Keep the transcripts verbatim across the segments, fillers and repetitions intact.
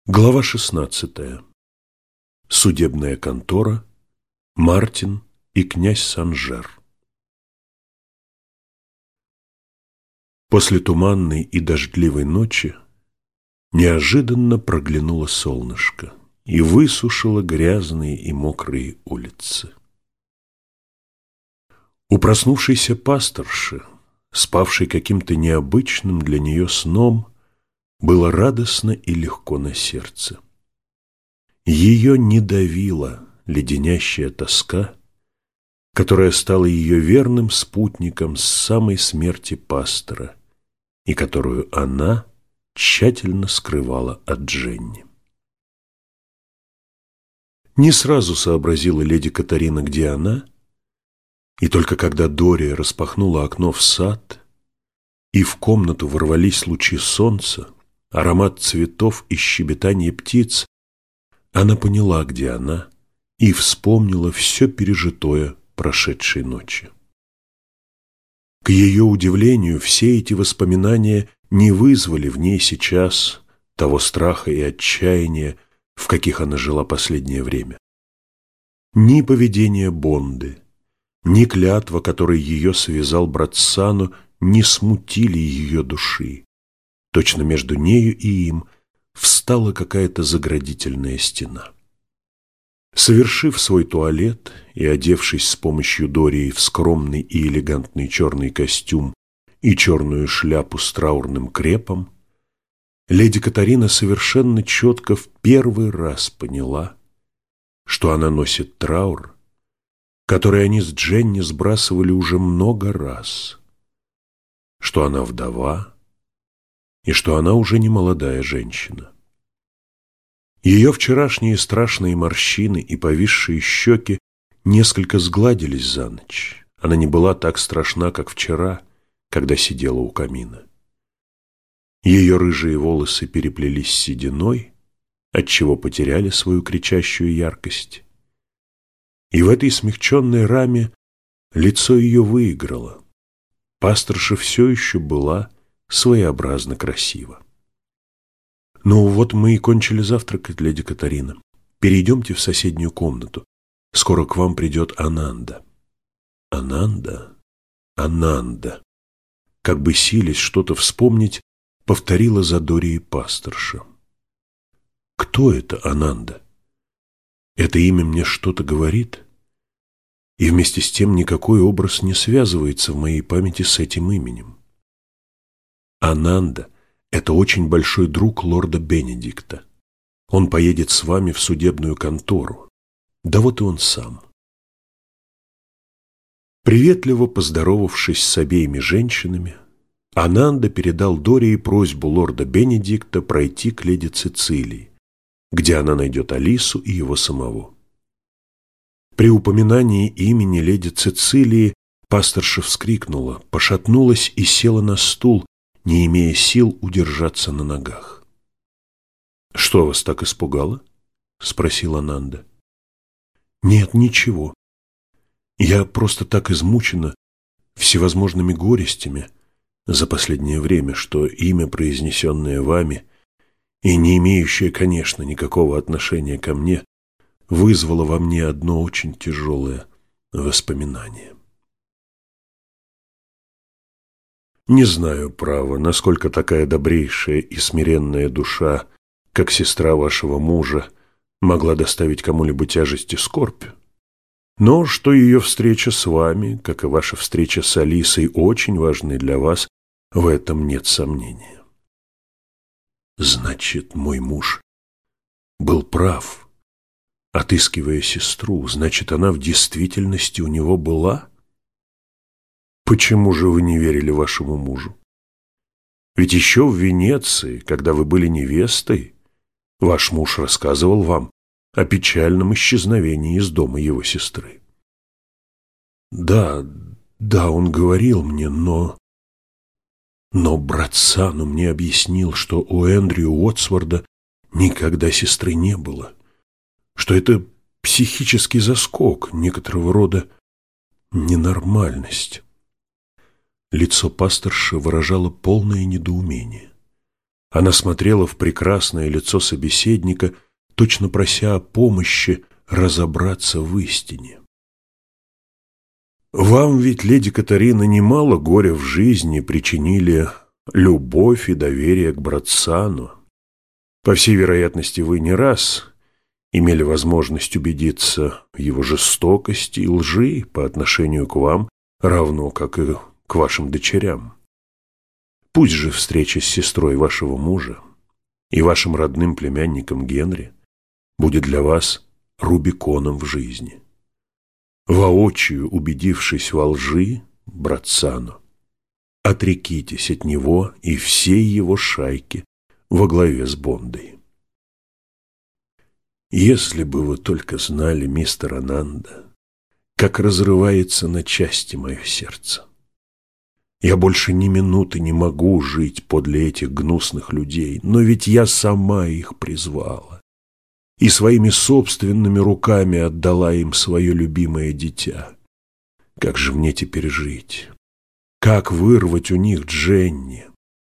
Глава шестнадцатая. Судебная контора, Мартин и князь Санжер. После туманной и дождливой ночи неожиданно проглянуло солнышко и высушило грязные и мокрые улицы. У проснувшейся пасторши, спавшей каким-то необычным для нее сном, было радостно и легко на сердце. Ее не давила леденящая тоска, которая стала ее верным спутником с самой смерти пастора и которую она тщательно скрывала от Дженни. Не сразу сообразила леди Катарина, где она, и только когда Дория распахнула окно в сад, и в комнату ворвались лучи солнца, аромат цветов и щебетание птиц, она поняла, где она, и вспомнила все пережитое прошедшей ночи. К ее удивлению, все эти воспоминания не вызвали в ней сейчас того страха и отчаяния, в каких она жила последнее время. Ни поведение Бонды, ни клятва, которой ее связал брат Сану, не смутили ее души. Точно между нею и им встала какая-то заградительная стена. Совершив свой туалет и одевшись с помощью Дории в скромный и элегантный черный костюм и черную шляпу с траурным крепом, леди Катарина совершенно четко в первый раз поняла, что она носит траур, который они с Дженни сбрасывали уже много раз, что она вдова и что она уже не молодая женщина. Ее вчерашние страшные морщины и повисшие щеки несколько сгладились за ночь. Она не была так страшна, как вчера, когда сидела у камина. Ее рыжие волосы переплелись с сединой, отчего потеряли свою кричащую яркость. И в этой смягченной раме лицо ее выиграло. Пасторша все еще была своеобразно красива. «Ну вот мы и кончили завтракать, леди Катарина. Перейдемте в соседнюю комнату. Скоро к вам придет Ананда». «Ананда? Ананда?» Как бы силясь что-то вспомнить, повторила за Дорией пасторша. «Кто это Ананда? Это имя мне что-то говорит, и вместе с тем никакой образ не связывается в моей памяти с этим именем. Ананда — это очень большой друг лорда Бенедикта. Он поедет с вами в судебную контору. Да вот и он сам». Приветливо поздоровавшись с обеими женщинами, Ананда передал Дории просьбу лорда Бенедикта пройти к леди Цицилии, где она найдет Алису и его самого. При упоминании имени леди Цицилии пасторша вскрикнула, пошатнулась и села на стул, не имея сил удержаться на ногах. «Что вас так испугало?» — спросила Ананда. «Нет, ничего. Я просто так измучена всевозможными горестями за последнее время, что имя, произнесенное вами, и не имеющее, конечно, никакого отношения ко мне, вызвало во мне одно очень тяжелое воспоминание. Не знаю, право, насколько такая добрейшая и смиренная душа, как сестра вашего мужа, могла доставить кому-либо тяжесть и скорбь. Но что ее встреча с вами, как и ваша встреча с Алисой, очень важны для вас, в этом нет сомнения». «Значит, мой муж был прав, отыскивая сестру. Значит, она в действительности у него была? Почему же вы не верили вашему мужу? Ведь еще в Венеции, когда вы были невестой, ваш муж рассказывал вам о печальном исчезновении из дома его сестры». «Да, да, он говорил мне, но... Но брат Сану мне объяснил, что у Эндрю Уотсворда никогда сестры не было, что это психический заскок, некоторого рода ненормальность». Лицо пасторши выражало полное недоумение. Она смотрела в прекрасное лицо собеседника, точно прося о помощи разобраться в истине. «Вам ведь, леди Катарина, немало горя в жизни причинили любовь и доверие к Братсану. По всей вероятности, вы не раз имели возможность убедиться в его жестокости и лжи по отношению к вам, равно как и к вашим дочерям. Пусть же встреча с сестрой вашего мужа и вашим родным племянником Генри будет для вас рубиконом в жизни. Воочию убедившись во лжи Братсану, отрекитесь от него и всей его шайки во главе с Бондой. Если бы вы только знали, мистер Ананда, как разрывается на части мое сердце. Я больше ни минуты не могу жить подле этих гнусных людей, но ведь я сама их призвала и своими собственными руками отдала им свое любимое дитя. Как же мне теперь жить? Как вырвать у них Дженни?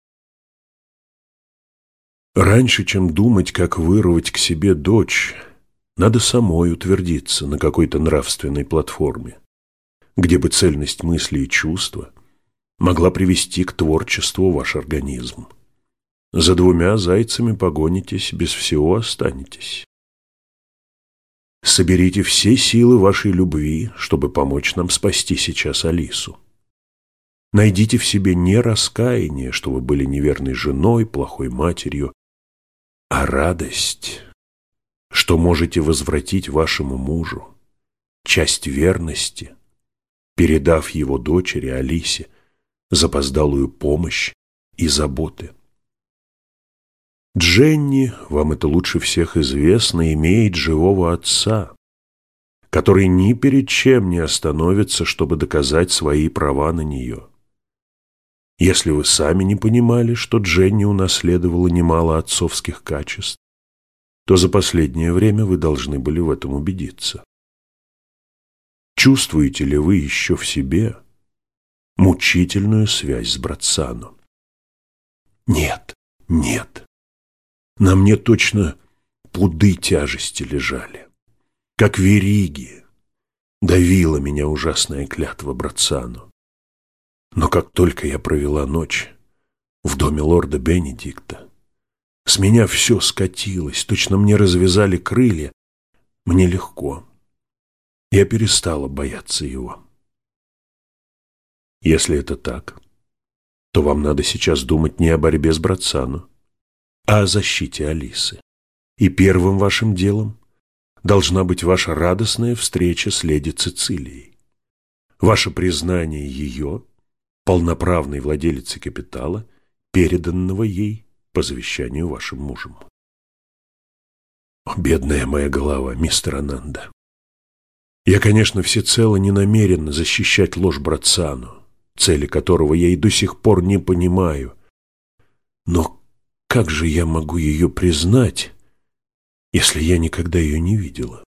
Раньше, чем думать, как вырвать к себе дочь, надо самой утвердиться на какой-то нравственной платформе, где бы цельность мысли и чувства могла привести к творчеству ваш организм. За двумя зайцами погонитесь, без всего останетесь. Соберите все силы вашей любви, чтобы помочь нам спасти сейчас Алису. Найдите в себе не раскаяние, что вы были неверной женой, плохой матерью, а радость, что можете возвратить вашему мужу часть верности, передав его дочери Алисе запоздалую помощь и заботы. Дженни, вам это лучше всех известно, имеет живого отца, который ни перед чем не остановится, чтобы доказать свои права на нее. Если вы сами не понимали, что Дженни унаследовала немало отцовских качеств, то за последнее время вы должны были в этом убедиться. Чувствуете ли вы еще в себе мучительную связь с Братсану? Нет, нет. На мне точно пуды тяжести лежали, как вериги. Давила меня ужасная клятва Братсану. Но как только я провела ночь в доме лорда Бенедикта, с меня все скатилось, точно мне развязали крылья. Мне легко. Я перестала бояться его. Если это так, то вам надо сейчас думать не о борьбе с Братсану, а о защите Алисы. И первым вашим делом должна быть ваша радостная встреча с леди Цицилией, ваше признание ее полноправной владелицей капитала, переданного ей по завещанию вашим мужем. О, бедная моя голова, мистер Ананда. Я, конечно, всецело не намерен защищать ложь Братсану, цели которого я и до сих пор не понимаю. Но как же я могу ее признать, если я никогда ее не видела?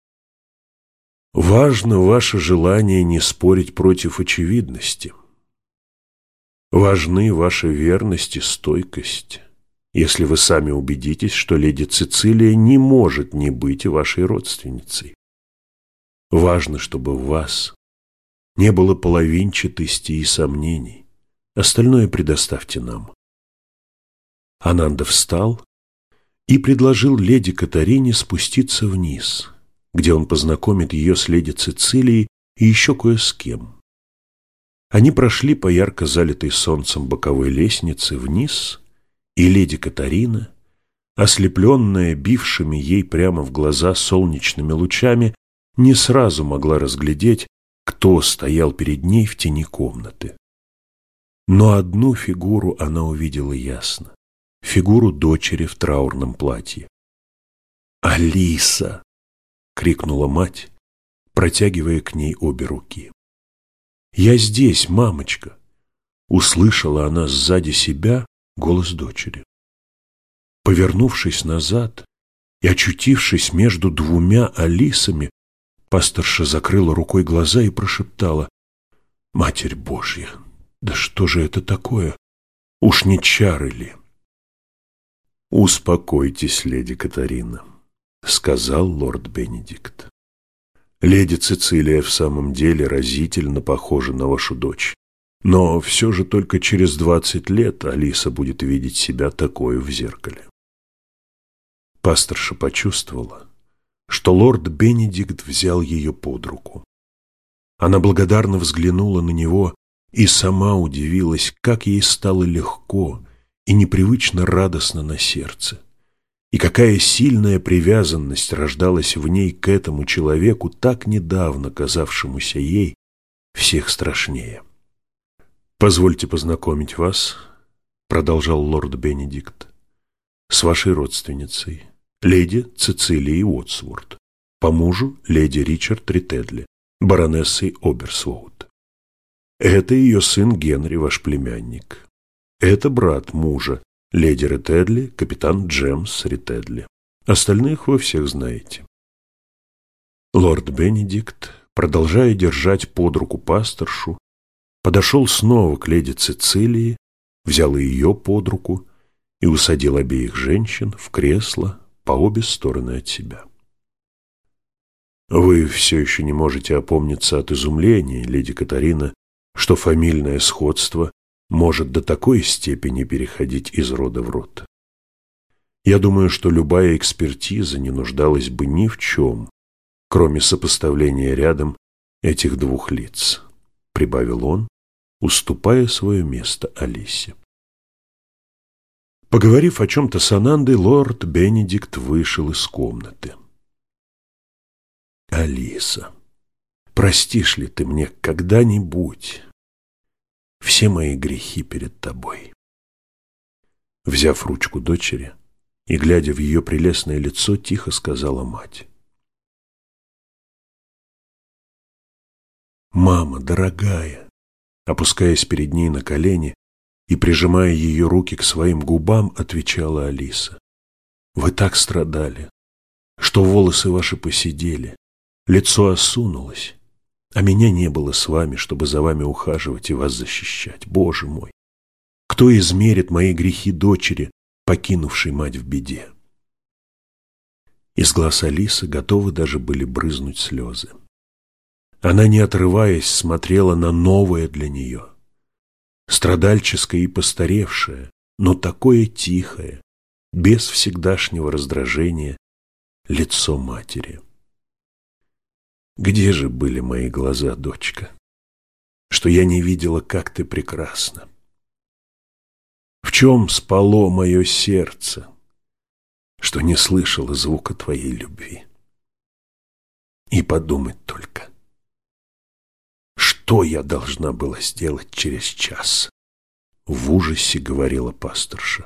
Важно ваше желание не спорить против очевидности. Важны ваша верность и стойкость, если вы сами убедитесь, что леди Цицилия не может не быть вашей родственницей. Важно, чтобы в вас не было половинчатости и сомнений. Остальное предоставьте нам. Ананда встал и предложил леди Катарине спуститься вниз, где он познакомит ее с леди Цицилией и еще кое с кем. Они прошли по ярко залитой солнцем боковой лестнице вниз, и леди Катарина, ослепленная бившими ей прямо в глаза солнечными лучами, не сразу могла разглядеть, кто стоял перед ней в тени комнаты. Но одну фигуру она увидела ясно — фигуру дочери в траурном платье. «Алиса!» — крикнула мать, протягивая к ней обе руки. «Я здесь, мамочка!» — услышала она сзади себя голос дочери. Повернувшись назад и очутившись между двумя Алисами, пасторша закрыла рукой глаза и прошептала: «Матерь Божья, да что же это такое? Уж не чары ли?» «Успокойтесь, леди Катарина», — сказал лорд Бенедикт. «Леди Цицилия в самом деле разительно похожа на вашу дочь. Но все же только через двадцать лет Алиса будет видеть себя такой в зеркале». Пасторша почувствовала, что лорд Бенедикт взял ее под руку. Она благодарно взглянула на него и сама удивилась, как ей стало легко и непривычно радостно на сердце, и какая сильная привязанность рождалась в ней к этому человеку, так недавно казавшемуся ей всех страшнее. «Позвольте познакомить вас», — продолжал лорд Бенедикт, «с вашей родственницей, леди Цицилией Уотсворт, по мужу леди Ричард Ритедли, баронессой Оберсвоут. Это ее сын Генри, ваш племянник. Это брат мужа, леди Ритедли, капитан Джемс Ритедли. Остальных вы всех знаете». Лорд Бенедикт, продолжая держать под руку пасторшу, подошел снова к леди Цицилии, взял ее под руку и усадил обеих женщин в кресло по обе стороны от себя. «Вы все еще не можете опомниться от изумления, леди Катарина, что фамильное сходство может до такой степени переходить из рода в род. Я думаю, что любая экспертиза не нуждалась бы ни в чем, кроме сопоставления рядом этих двух лиц», — прибавил он, уступая свое место Алисе. Поговорив о чем-то с Анандой, лорд Бенедикт вышел из комнаты. «Алиса, простишь ли ты мне когда-нибудь все мои грехи перед тобой?» Взяв ручку дочери и глядя в ее прелестное лицо, тихо сказала мать. «Мама, дорогая», опускаясь перед ней на колени и прижимая ее руки к своим губам, отвечала Алиса: «Вы так страдали, что волосы ваши поседели, лицо осунулось, а меня не было с вами, чтобы за вами ухаживать и вас защищать. Боже мой, кто измерит мои грехи дочери, покинувшей мать в беде?» Из глаз Алисы готовы даже были брызнуть слезы. Она, не отрываясь, смотрела на новое для нее, страдальческое и постаревшее, но такое тихое, без всегдашнего раздражения, лицо матери. «Где же были мои глаза, дочка, что я не видела, как ты прекрасна? В чем спало мое сердце, что не слышало звука твоей любви? И подумать только, что я должна была сделать через час?» — в ужасе говорила пасторша.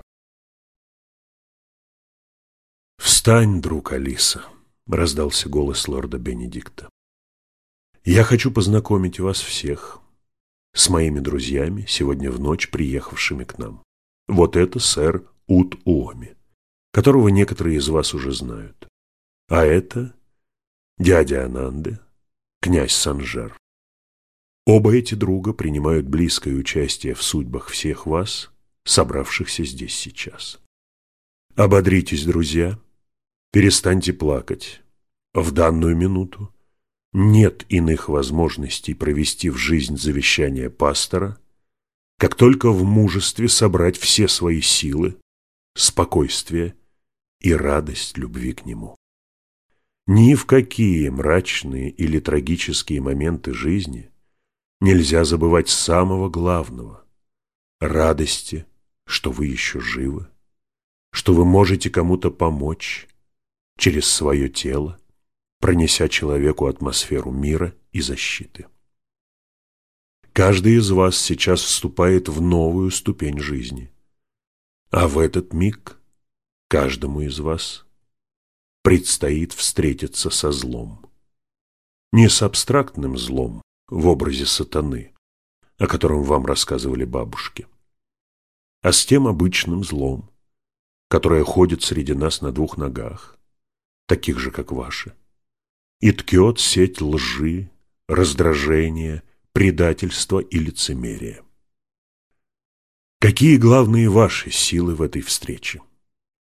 «Встань, друг Алиса», — раздался голос лорда Бенедикта. «Я хочу познакомить вас всех с моими друзьями, сегодня в ночь приехавшими к нам. Вот это сэр Ут Уоми, которого некоторые из вас уже знают. А это дядя Ананды, князь Санжар. Оба эти друга принимают близкое участие в судьбах всех вас, собравшихся здесь сейчас. Ободритесь, друзья, перестаньте плакать. В данную минуту нет иных возможностей провести в жизнь завещание пастора, как только в мужестве собрать все свои силы, спокойствие и радость любви к нему. Ни в какие мрачные или трагические моменты жизни нельзя забывать самого главного – радости, что вы еще живы, что вы можете кому-то помочь через свое тело, пронеся человеку атмосферу мира и защиты. Каждый из вас сейчас вступает в новую ступень жизни, а в этот миг каждому из вас предстоит встретиться со злом. Не с абстрактным злом в образе сатаны, о котором вам рассказывали бабушки, а с тем обычным злом, которое ходит среди нас на двух ногах, таких же, как ваши, и ткет сеть лжи, раздражения, предательства и лицемерия. Какие главные ваши силы в этой встрече?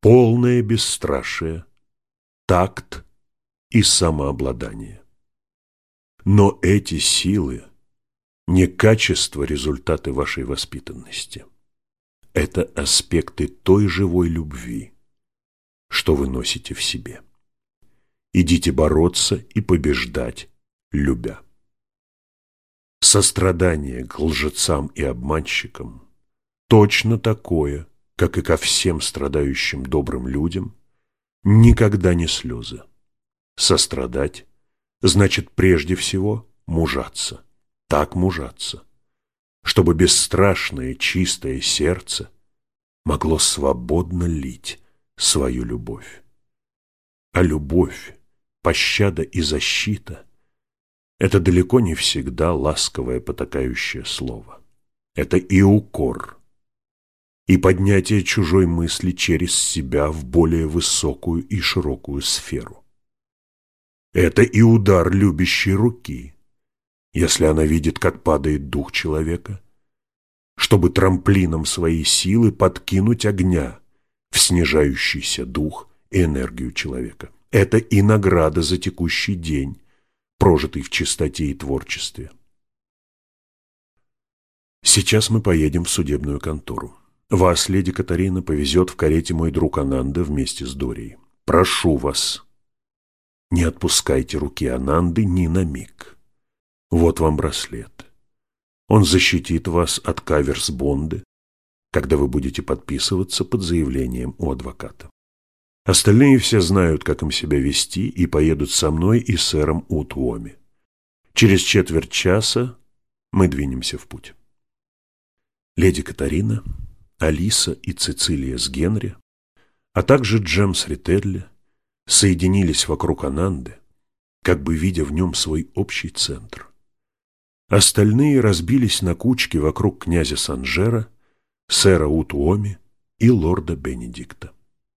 полное бесстрашие, такт и самообладание. Но эти силы не качество результаты вашей воспитанности. Это аспекты той живой любви, что вы носите в себе. Идите бороться и побеждать, любя. Сострадание к лжецам и обманщикам точно такое, как и ко всем страдающим добрым людям, никогда не слезы. Сострадать значит прежде всего мужаться, так мужаться, чтобы бесстрашное чистое сердце могло свободно лить свою любовь. А любовь, пощада и защита – это далеко не всегда ласковое потакающее слово. Это и укор, и поднятие чужой мысли через себя в более высокую и широкую сферу. Это и удар любящей руки, если она видит, как падает дух человека, чтобы трамплином своей силы подкинуть огня в снижающийся дух и энергию человека. Это и награда за текущий день, прожитый в чистоте и творчестве. Сейчас мы поедем в судебную контору. Вас, леди Катарина, повезет в карете мой друг Ананда вместе с Дорией. Прошу вас, не отпускайте руки Ананды ни на миг. Вот вам браслет. Он защитит вас от каверс-бонды, когда вы будете подписываться под заявлением у адвоката. Остальные все знают, как им себя вести, и поедут со мной и сэром Утуоми. Через четверть часа мы двинемся в путь. Леди Катарина, Алиса и Цицилия с Генри, а также Джемс Рителли соединились вокруг Ананды, как бы видя в нем свой общий центр. Остальные разбились на кучки вокруг князя Санжера, сэра Утуоми и лорда Бенедикта.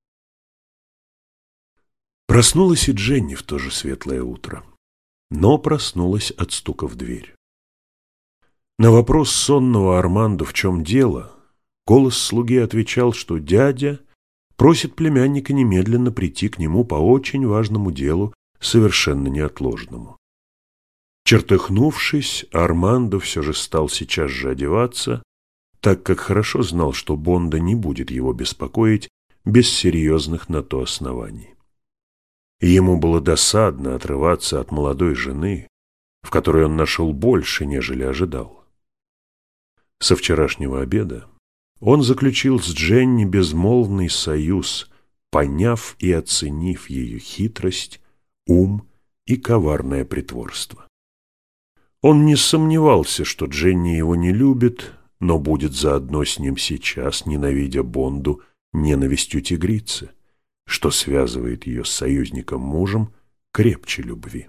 Проснулась и Дженни в то же светлое утро, но проснулась от стука в дверь. На вопрос сонного Армандо «в чем дело?» голос слуги отвечал, что дядя просит племянника немедленно прийти к нему по очень важному делу, совершенно неотложному. Чертыхнувшись, Армандо все же стал сейчас же одеваться, так как хорошо знал, что Бонда не будет его беспокоить без серьезных на то оснований. Ему было досадно отрываться от молодой жены, в которой он нашел больше, нежели ожидал. Со вчерашнего обеда он заключил с Дженни безмолвный союз, поняв и оценив ее хитрость, ум и коварное притворство. Он не сомневался, что Дженни его не любит, но будет заодно с ним сейчас, ненавидя Бонду ненавистью тигрицы, что связывает ее с союзником-мужем крепче любви.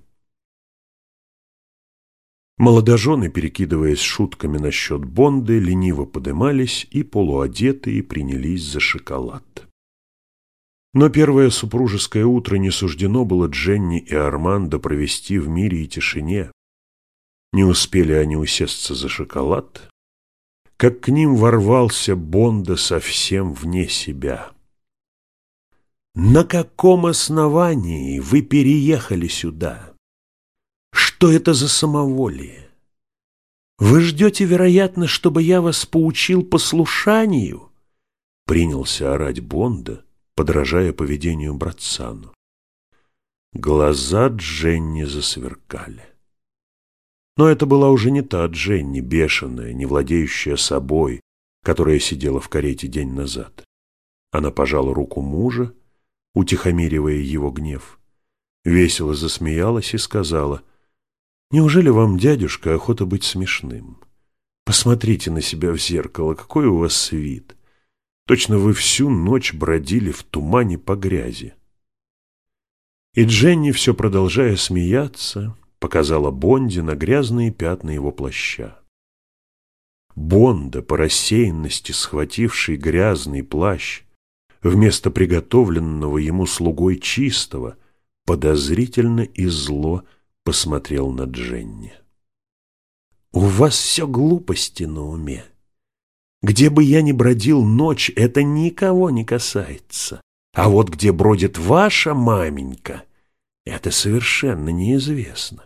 Молодожены, перекидываясь шутками насчет Бонды, лениво подымались и полуодетые принялись за шоколад. Но первое супружеское утро не суждено было Дженни и Армандо провести в мире и тишине. Не успели они усесться за шоколад, как к ним ворвался Бонда совсем вне себя. «На каком основании вы переехали сюда? Что это за самоволие? Вы ждете, вероятно, чтобы я вас поучил послушанию?» Принялся орать Бонда, подражая поведению Братцану. Глаза Дженни засверкали. Но это была уже не та Дженни, бешеная, не владеющая собой, которая сидела в карете день назад. Она пожала руку мужа, утихомиривая его гнев, весело засмеялась и сказала: «Неужели вам, дядюшка, охота быть смешным? Посмотрите на себя в зеркало, какой у вас вид! Точно вы всю ночь бродили в тумане по грязи». И Дженни, все продолжая смеяться, показала Бонде на грязные пятна его плаща. Бонда, по рассеянности схвативший грязный плащ вместо приготовленного ему слугой чистого, подозрительно и зло посмотрел на Дженни. «У вас все глупости на уме. Где бы я ни бродил ночь, это никого не касается. А вот где бродит ваша маменька, это совершенно неизвестно.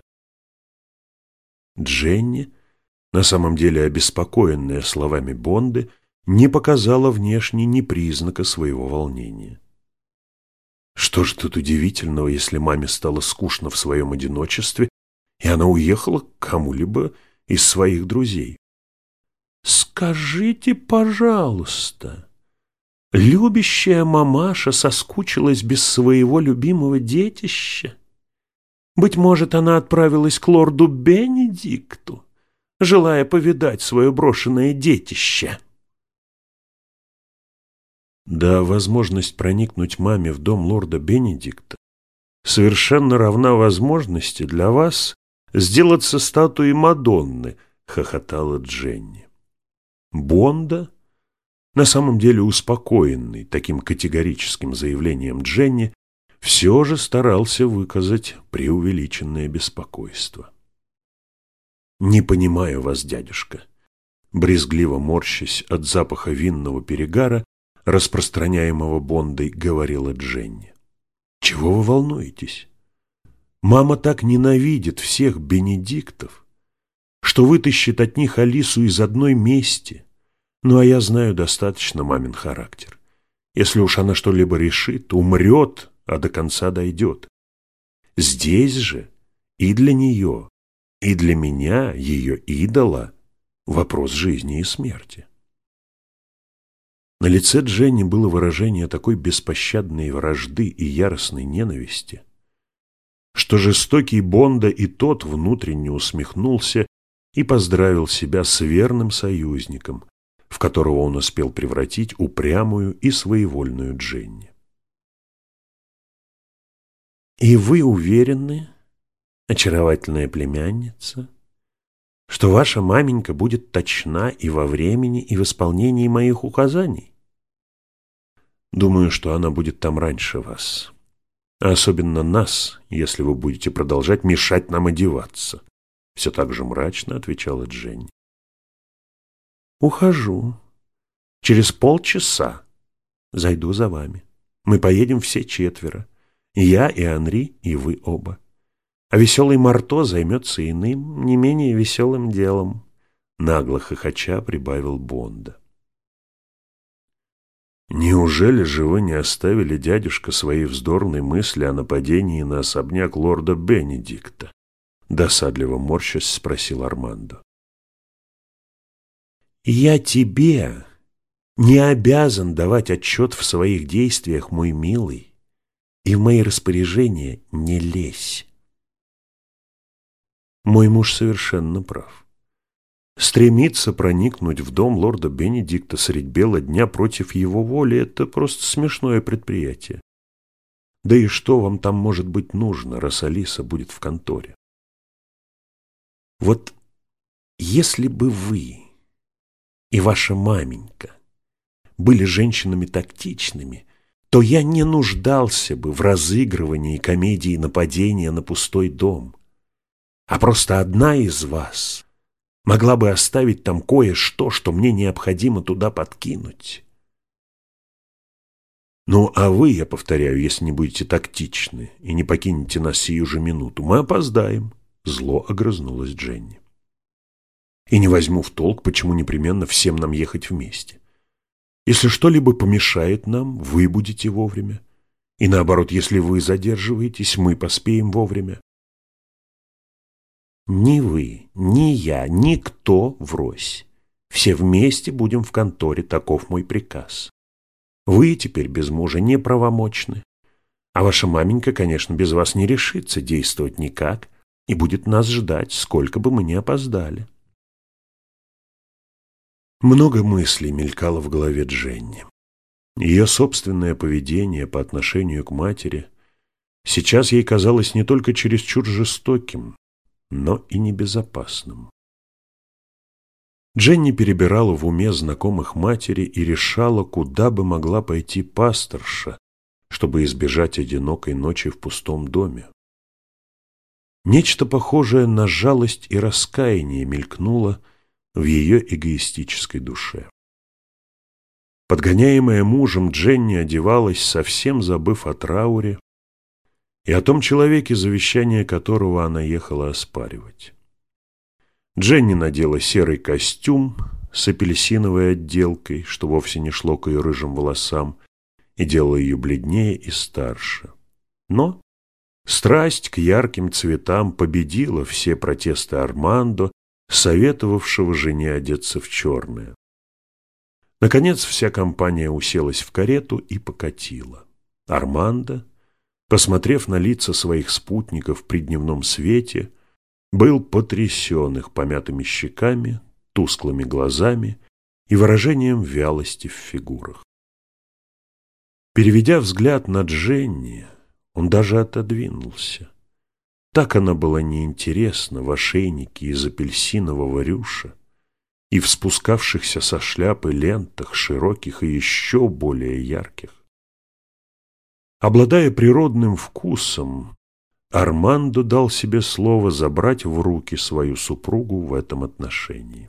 Дженни, на самом деле обеспокоенная словами Бонды, не показала внешне ни признака своего волнения. Что ж тут удивительного, если маме стало скучно в своем одиночестве, и она уехала к кому-либо из своих друзей? Скажите, пожалуйста, любящая мамаша соскучилась без своего любимого детища? Быть может, она отправилась к лорду Бенедикту, желая повидать свое брошенное детище? Да, возможность проникнуть маме в дом лорда Бенедикта совершенно равна возможности для вас сделаться статуей Мадонны, хохотала Дженни. Бонда, на самом деле успокоенный таким категорическим заявлением Дженни, все же старался выказать преувеличенное беспокойство. «Не понимаю вас, дядюшка», брезгливо морщась от запаха винного перегара, распространяемого Бондой, говорила Дженни. «Чего вы волнуетесь? Мама так ненавидит всех Бенедиктов, что вытащит от них Алису из одной мести. Ну, а я знаю достаточно мамин характер. Если уж она что-либо решит, умрет, а до конца дойдет. Здесь же и для нее, и для меня, ее идола, вопрос жизни и смерти». На лице Дженни было выражение такой беспощадной вражды и яростной ненависти, что жестокий Бонда и тот внутренне усмехнулся и поздравил себя с верным союзником, в которого он успел превратить упрямую и своевольную Дженни. «И вы уверены, очаровательная племянница, что ваша маменька будет точна и во времени, и в исполнении моих указаний? Думаю, что она будет там раньше вас, а особенно нас, если вы будете продолжать мешать нам одеваться», все так же мрачно отвечала Дженни. «Ухожу. Через полчаса зайду за вами. Мы поедем все четверо. Я и Анри, и вы оба. А веселый Марто займется иным, не менее веселым делом», нагло хохоча прибавил Бонда. «Неужели же вы не оставили, дядюшка, свои вздорные мысли о нападении на особняк лорда Бенедикта?» досадливо морщась спросил Армандо. «Я тебе не обязан давать отчет в своих действиях, мой милый, и в мои распоряжения не лезь. Мой муж совершенно прав. Стремиться проникнуть в дом лорда Бенедикта средь бела дня против его воли – это просто смешное предприятие. Да и что вам там может быть нужно, раз Алиса будет в конторе? Вот если бы вы и ваша маменька были женщинами тактичными, то я не нуждался бы в разыгрывании комедии нападения на пустой дом, а просто одна из вас могла бы оставить там кое-что, что мне необходимо туда подкинуть. Ну, а вы, я повторяю, если не будете тактичны и не покинете нас сию же минуту, мы опоздаем», — зло огрызнулась Дженни. «И не возьму в толк, почему непременно всем нам ехать вместе. Если что-либо помешает нам, вы будете вовремя. И наоборот, если вы задерживаетесь, мы поспеем вовремя». «Ни вы, ни я, никто врозь. Все вместе будем в конторе, таков мой приказ. Вы теперь без мужа неправомочны, а ваша маменька, конечно, без вас не решится действовать никак и будет нас ждать, сколько бы мы ни опоздали». Много мыслей мелькало в голове Дженни. Ее собственное поведение по отношению к матери сейчас ей казалось не только чересчур жестоким, но и небезопасным. Дженни перебирала в уме знакомых матери и решала, куда бы могла пойти пасторша, чтобы избежать одинокой ночи в пустом доме. Нечто похожее на жалость и раскаяние мелькнуло в ее эгоистической душе. Подгоняемая мужем, Дженни одевалась, совсем забыв о трауре и о том человеке, завещание которого она ехала оспаривать. Дженни надела серый костюм с апельсиновой отделкой, что вовсе не шло к ее рыжим волосам и делало ее бледнее и старше. Но страсть к ярким цветам победила все протесты Армандо, советовавшего жене одеться в черное. Наконец вся компания уселась в карету и покатила. Армандо, посмотрев на лица своих спутников при дневном свете, был потрясен их помятыми щеками, тусклыми глазами и выражением вялости в фигурах. Переведя взгляд на Дженни, он даже отодвинулся. Так она была неинтересна в ошейнике из апельсинового рюша и в спускавшихся со шляпы лентах, широких и еще более ярких. Обладая природным вкусом, Армандо дал себе слово забрать в руки свою супругу в этом отношении.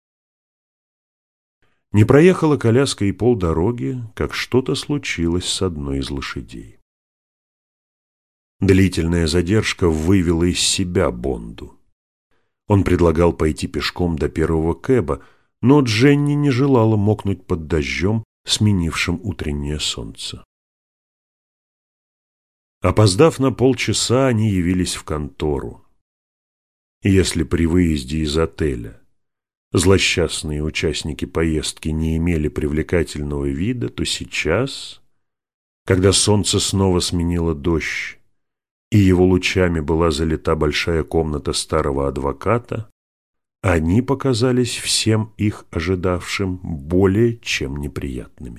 Не проехала коляска и полдороги, как что-то случилось с одной из лошадей. Длительная задержка вывела из себя Бонду. Он предлагал пойти пешком до первого кэба, но Дженни не желала мокнуть под дождем, сменившим утреннее солнце. Опоздав на полчаса, они явились в контору. И если при выезде из отеля злосчастные участники поездки не имели привлекательного вида, то сейчас, когда солнце снова сменило дождь, и его лучами была залита большая комната старого адвоката, они показались всем их ожидавшим более чем неприятными.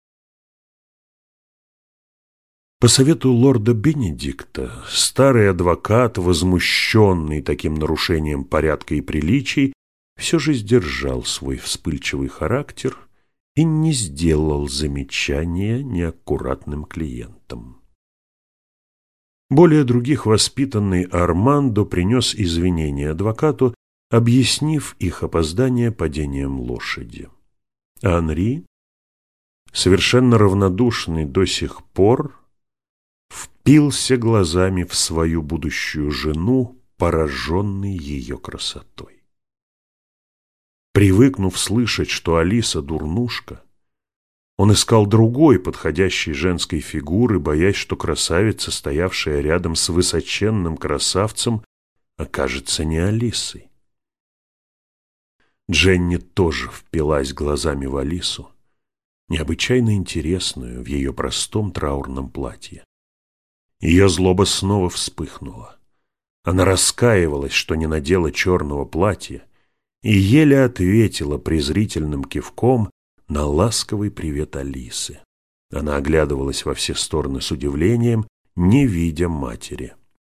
По совету лорда Бенедикта, старый адвокат, возмущенный таким нарушением порядка и приличий, все же сдержал свой вспыльчивый характер и не сделал замечания неаккуратным клиентам. Более других воспитанный Армандо принес извинения адвокату, объяснив их опоздание падением лошади. А Анри, совершенно равнодушный до сих пор, впился глазами в свою будущую жену, пораженный ее красотой. Привыкнув слышать, что Алиса дурнушка, он искал другой подходящей женской фигуры, боясь, что красавица, стоявшая рядом с высоченным красавцем, окажется не Алисой. Дженни тоже впилась глазами в Алису, необычайно интересную в ее простом траурном платье. Ее злоба снова вспыхнула. Она раскаивалась, что не надела черного платья, и еле ответила презрительным кивком на ласковый привет Алисы. Она оглядывалась во все стороны с удивлением, не видя матери.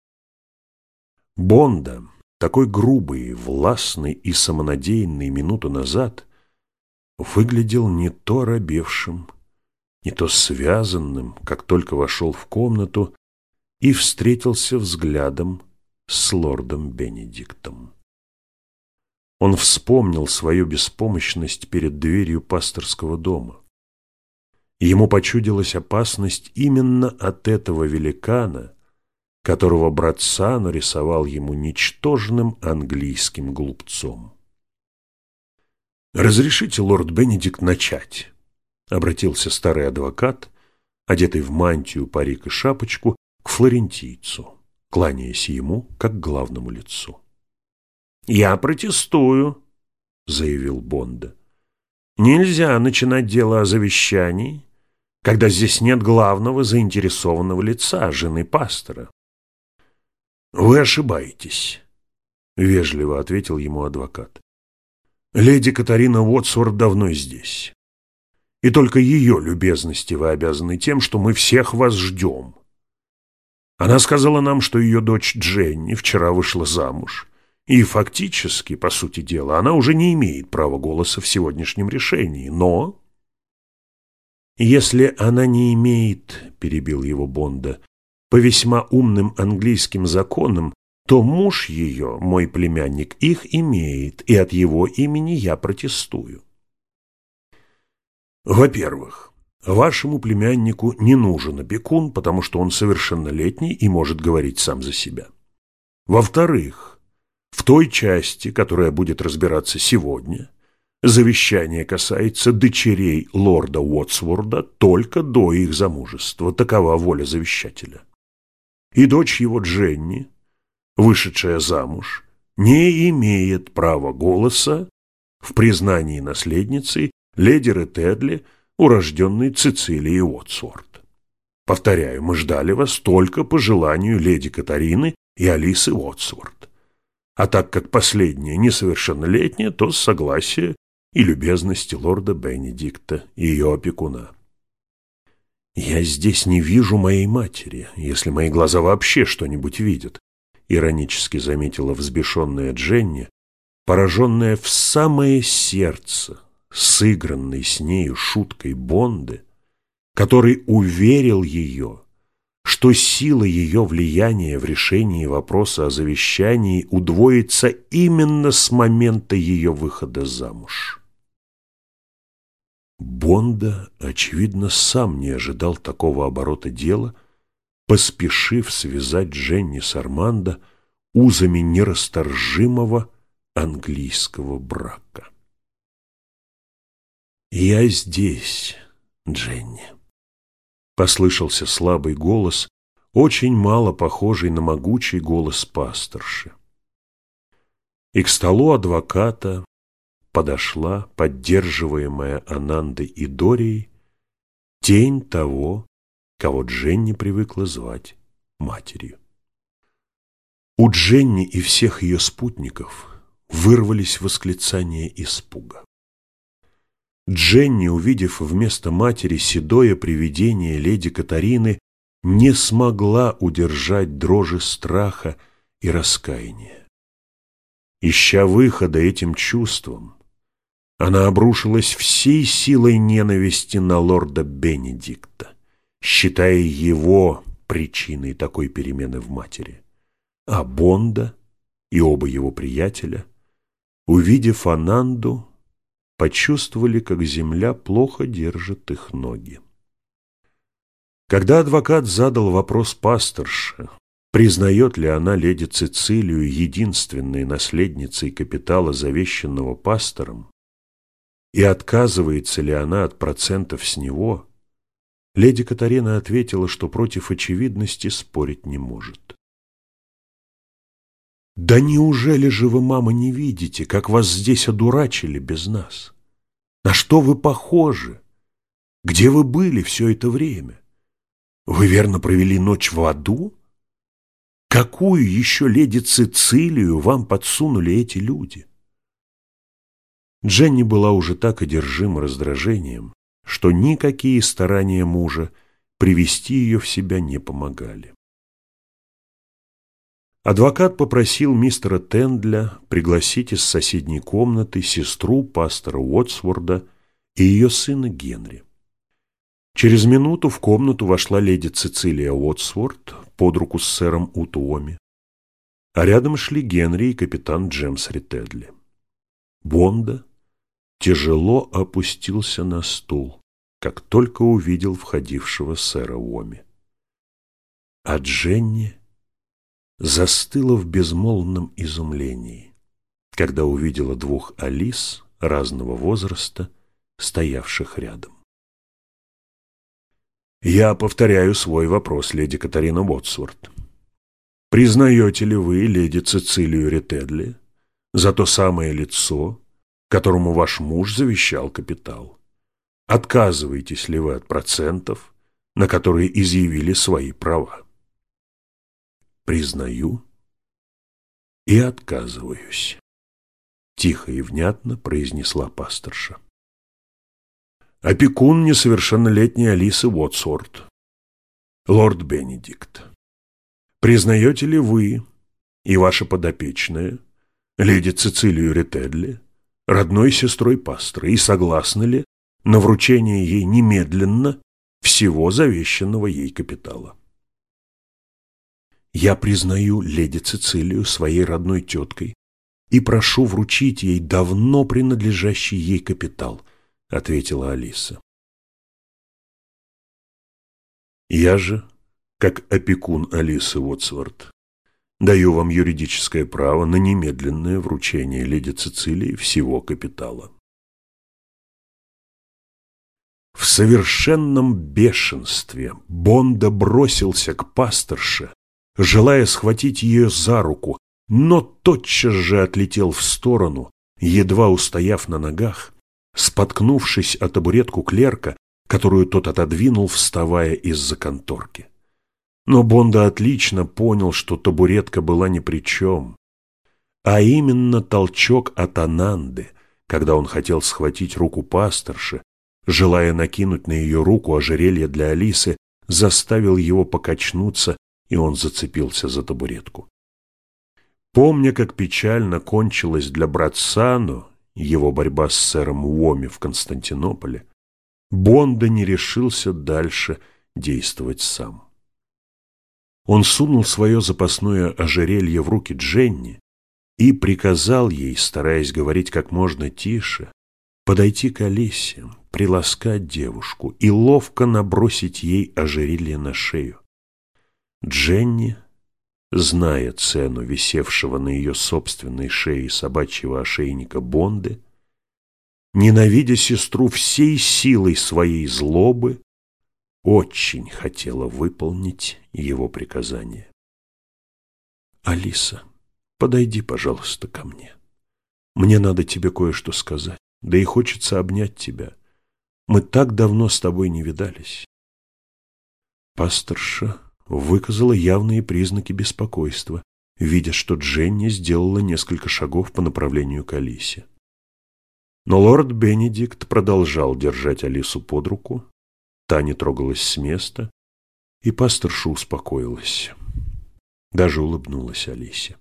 Бонда, такой грубый, властный и самонадеянный минуту назад, выглядел не то робевшим, не то связанным, как только вошел в комнату и встретился взглядом с лордом Бенедиктом. Он вспомнил свою беспомощность перед дверью пасторского дома. Ему почудилась опасность именно от этого великана, которого брат Сано рисовал ему ничтожным английским глупцом. «Разрешите, лорд Бенедикт, начать?» — обратился старый адвокат, одетый в мантию, парик и шапочку, к флорентийцу, кланяясь ему как главному лицу. «Я протестую», — заявил Бонда. «Нельзя начинать дело о завещании, когда здесь нет главного заинтересованного лица, жены пастора». «Вы ошибаетесь», — вежливо ответил ему адвокат. «Леди Катарина Уотсворт давно здесь, и только ее любезности вы обязаны тем, что мы всех вас ждем. Она сказала нам, что ее дочь Дженни вчера вышла замуж, и фактически, по сути дела, она уже не имеет права голоса в сегодняшнем решении. Но, если она не имеет, — перебил его Бонда, — по весьма умным английским законам, то муж ее, мой племянник, их имеет, и от его имени я протестую». Во-первых, вашему племяннику не нужен опекун, потому что он совершеннолетний и может говорить сам за себя. Во-вторых, в той части, которая будет разбираться сегодня, завещание касается дочерей лорда Уотсворда только до их замужества. Такова воля завещателя. И дочь его Дженни, вышедшая замуж, не имеет права голоса в признании наследницей леди Ретедли, урожденной Цицилии Уотсворд. Повторяю, мы ждали вас только по желанию леди Катарины и Алисы Уотсворд. А так как последняя несовершеннолетняя, то с согласия и любезности лорда Бенедикта и ее опекуна. «Я здесь не вижу моей матери, если мои глаза вообще что-нибудь видят», иронически заметила взбешенная Дженни, пораженная в самое сердце сыгранной с нею шуткой Бонды, который уверил ее, что сила ее влияния в решении вопроса о завещании удвоится именно с момента ее выхода замуж. Бонда, очевидно, сам не ожидал такого оборота дела, поспешив связать Дженни с Армандо узами нерасторжимого английского брака. «Я здесь, Дженни», — послышался слабый голос, очень мало похожий на могучий голос пасторши. И к столу адвоката подошла, поддерживаемая Анандой и Дорией, тень того, кого Дженни привыкла звать матерью. У Дженни и всех ее спутников вырвались восклицания испуга. Дженни, увидев вместо матери седое привидение леди Катарины, не смогла удержать дрожи страха и раскаяния. Ища выхода этим чувствам, она обрушилась всей силой ненависти на лорда Бенедикта, считая его причиной такой перемены в матери. А Бонда и оба его приятеля, увидев Ананду, почувствовали, как земля плохо держит их ноги. Когда адвокат задал вопрос пасторше, признает ли она леди Цицилию единственной наследницей капитала, завещанного пастором, и отказывается ли она от процентов с него, леди Катарина ответила, что против очевидности спорить не может. «Да неужели же вы, мама, не видите, как вас здесь одурачили без нас? На что вы похожи? Где вы были все это время? Вы верно провели ночь в аду? Какую еще леди Цицилию вам подсунули эти люди?» Дженни была уже так одержима раздражением, что никакие старания мужа привести ее в себя не помогали. Адвокат попросил мистера Тендля пригласить из соседней комнаты сестру пастора Уотсворда и ее сына Генри. Через минуту в комнату вошла леди Цицилия Уотсворд под руку с сэром Утуоми, а рядом шли Генри и капитан Джемс Ретедли. Бонда тяжело опустился на стул, как только увидел входившего сэра Уоми. А Дженни застыла в безмолвном изумлении, когда увидела двух Алис разного возраста, стоявших рядом. «Я повторяю свой вопрос, леди Катарина Уотсворд. Признаете ли вы леди Цицилию Ретедли за то самое лицо, которому ваш муж завещал капитал? Отказываетесь ли вы от процентов, на которые изъявили свои права?» «Признаю и отказываюсь», — тихо и внятно произнесла пасторша. «Опекун несовершеннолетней Алисы Уотсворд, лорд Бенедикт, признаете ли вы и ваша подопечная, леди Цицилию Ретедли, родной сестрой пастора, и согласны ли на вручение ей немедленно всего завещанного ей капитала?» «Я признаю леди Цицилию своей родной теткой и прошу вручить ей давно принадлежащий ей капитал», — ответила Алиса. Я же, как опекун Алисы Уотсворт, даю вам юридическое право на немедленное вручение леди Цицилии всего капитала». В совершенном бешенстве Бонда бросился к пасторше, желая схватить ее за руку, но тотчас же отлетел в сторону, едва устояв на ногах, споткнувшись о табуретку клерка, которую тот отодвинул, вставая из-за конторки. Но Бонда отлично понял, что табуретка была ни при чем, а именно толчок от Ананды, когда он хотел схватить руку пасторши, желая накинуть на ее руку ожерелье для Алисы, заставил его покачнуться, и он зацепился за табуретку. Помня, как печально кончилась для Братсано его борьба с сэром Уоми в Константинополе, Бонда не решился дальше действовать сам. Он сунул свое запасное ожерелье в руки Дженни и приказал ей, стараясь говорить как можно тише, подойти к Алисе, приласкать девушку и ловко набросить ей ожерелье на шею. Дженни, зная цену висевшего на ее собственной шее собачьего ошейника Бонды, ненавидя сестру всей силой своей злобы, очень хотела выполнить его приказание. «Алиса, подойди, пожалуйста, ко мне. Мне надо тебе кое-что сказать, да и хочется обнять тебя. Мы так давно с тобой не видались». Пасторша выказала явные признаки беспокойства, видя, что Дженни сделала несколько шагов по направлению к Алисе. Но лорд Бенедикт продолжал держать Алису под руку, та не трогалась с места, и пасторша успокоилась, даже улыбнулась Алисе.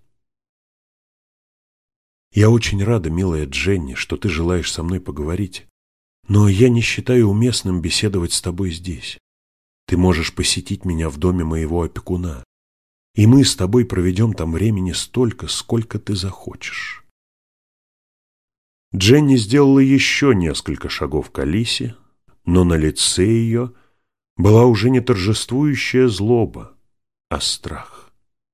«Я очень рада, милая Дженни, что ты желаешь со мной поговорить, но я не считаю уместным беседовать с тобой здесь. Ты можешь посетить меня в доме моего опекуна, и мы с тобой проведем там времени столько, сколько ты захочешь». Дженни сделала еще несколько шагов к Алисе, но на лице ее была уже не торжествующая злоба, а страх.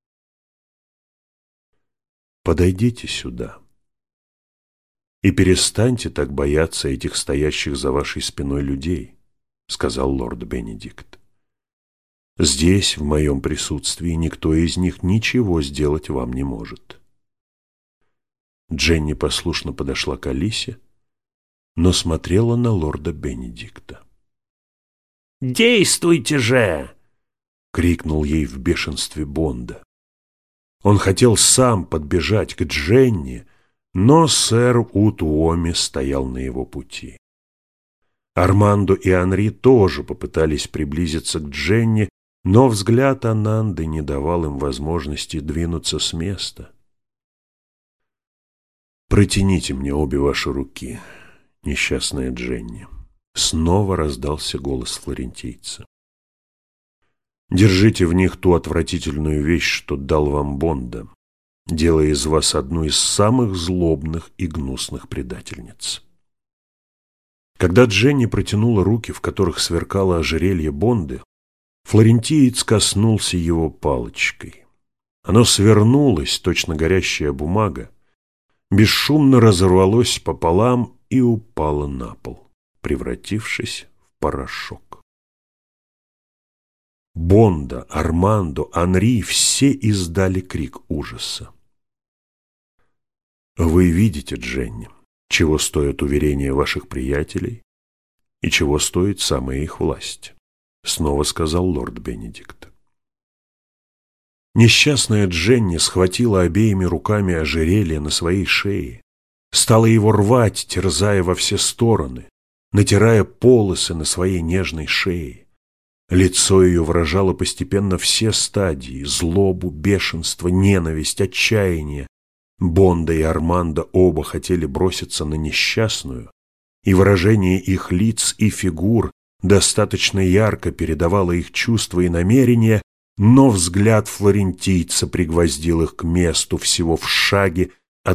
«Подойдите сюда и перестаньте так бояться этих стоящих за вашей спиной людей», — сказал лорд Бенедикт. «Здесь, в моем присутствии, никто из них ничего сделать вам не может». Дженни послушно подошла к Алисе, но смотрела на лорда Бенедикта. «Действуйте же!» — крикнул ей в бешенстве Бонда. Он хотел сам подбежать к Дженни, но сэр Утуоми стоял на его пути. Армандо и Анри тоже попытались приблизиться к Дженни, но взгляд Ананды не давал им возможности двинуться с места. «Протяните мне обе ваши руки, несчастная Дженни», — снова раздался голос флорентийца. «Держите в них ту отвратительную вещь, что дал вам Бонда, делая из вас одну из самых злобных и гнусных предательниц». Когда Дженни протянула руки, в которых сверкало ожерелье Бонды, флорентиец коснулся его палочкой. Оно свернулось, точно горящая бумага, бесшумно разорвалось пополам и упало на пол, превратившись в порошок. Бонда, Армандо, Анри все издали крик ужаса. «Вы видите, Дженни, чего стоят уверения ваших приятелей и чего стоит самая их власть», — снова сказал лорд Бенедикт. Несчастная Дженни схватила обеими руками ожерелье на своей шее, стала его рвать, терзая во все стороны, натирая полосы на своей нежной шее. Лицо ее выражало постепенно все стадии — злобу, бешенство, ненависть, отчаяние. Бонда и Армандо оба хотели броситься на несчастную, и выражение их лиц и фигур достаточно ярко передавало их чувства и намерения, но взгляд флорентийца пригвоздил их к месту всего в шаге от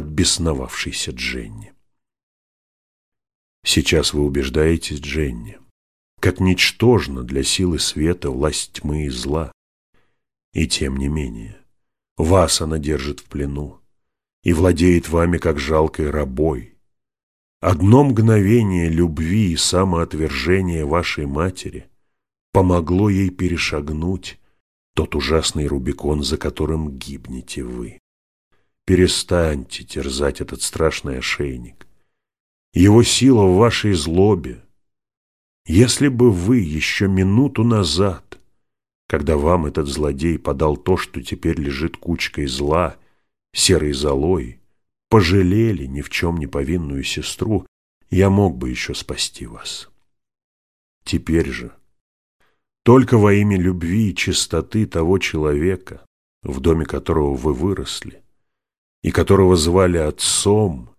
бесновавшейся Дженни. «Сейчас вы убеждаетесь, Дженни, как ничтожна для силы света власть тьмы и зла. И тем не менее, вас она держит в плену и владеет вами, как жалкой рабой. Одно мгновение любви и самоотвержения вашей матери помогло ей перешагнуть тот ужасный Рубикон, за которым гибнете вы. Перестаньте терзать этот страшный ошейник. Его сила в вашей злобе. Если бы вы еще минуту назад, когда вам этот злодей подал то, что теперь лежит кучкой зла, серой золой, пожалели ни в чем не повинную сестру, я мог бы еще спасти вас. Теперь же, только во имя любви и чистоты того человека, в доме которого вы выросли, и которого звали отцом,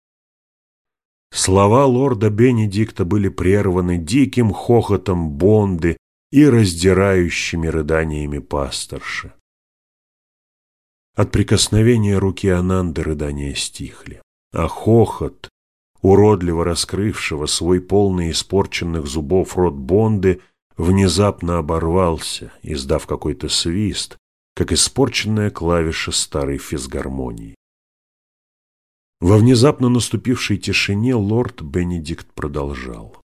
слова лорда Бенедикта были прерваны диким хохотом Бонды и раздирающими рыданиями пасторши. От прикосновения руки Ананды рыдания стихли, а хохот, уродливо раскрывшего свой полный испорченных зубов рот Бонды, внезапно оборвался, издав какой-то свист, как испорченная клавиша старой физгармонии. Во внезапно наступившей тишине лорд Бенедикт продолжал.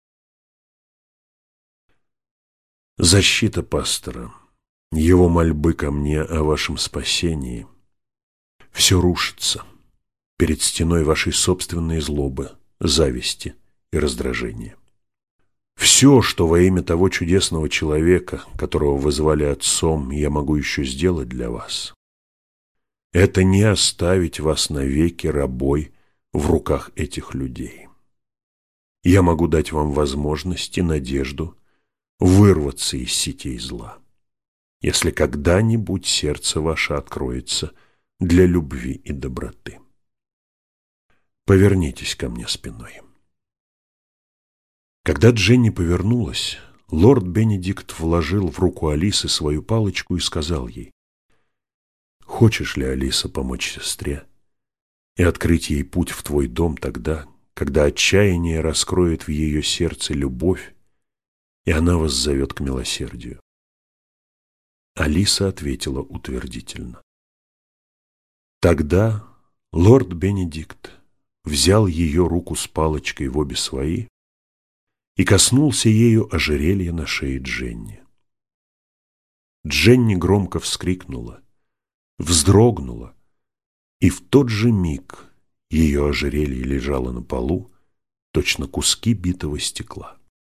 Защита пастора, его мольбы ко мне о вашем спасении, все рушится перед стеной вашей собственной злобы, зависти и раздражения. Все, что во имя того чудесного человека, которого вы звали отцом, я могу еще сделать для вас, это не оставить вас навеки рабой в руках этих людей. Я могу дать вам возможность и надежду вырваться из сетей зла, если когда-нибудь сердце ваше откроется для любви и доброты. Повернитесь ко мне спиной. Когда Дженни повернулась, лорд Бенедикт вложил в руку Алисы свою палочку и сказал ей: «Хочешь ли, Алиса, помочь сестре и открыть ей путь в твой дом тогда, когда отчаяние раскроет в ее сердце любовь, и она воззовет к милосердию?» Алиса ответила утвердительно. Тогда лорд Бенедикт взял ее руку с палочкой в обе свои и коснулся ею ожерелья на шее Дженни. Дженни громко вскрикнула, вздрогнула, и в тот же миг ее ожерелье лежало на полу, точно куски битого стекла.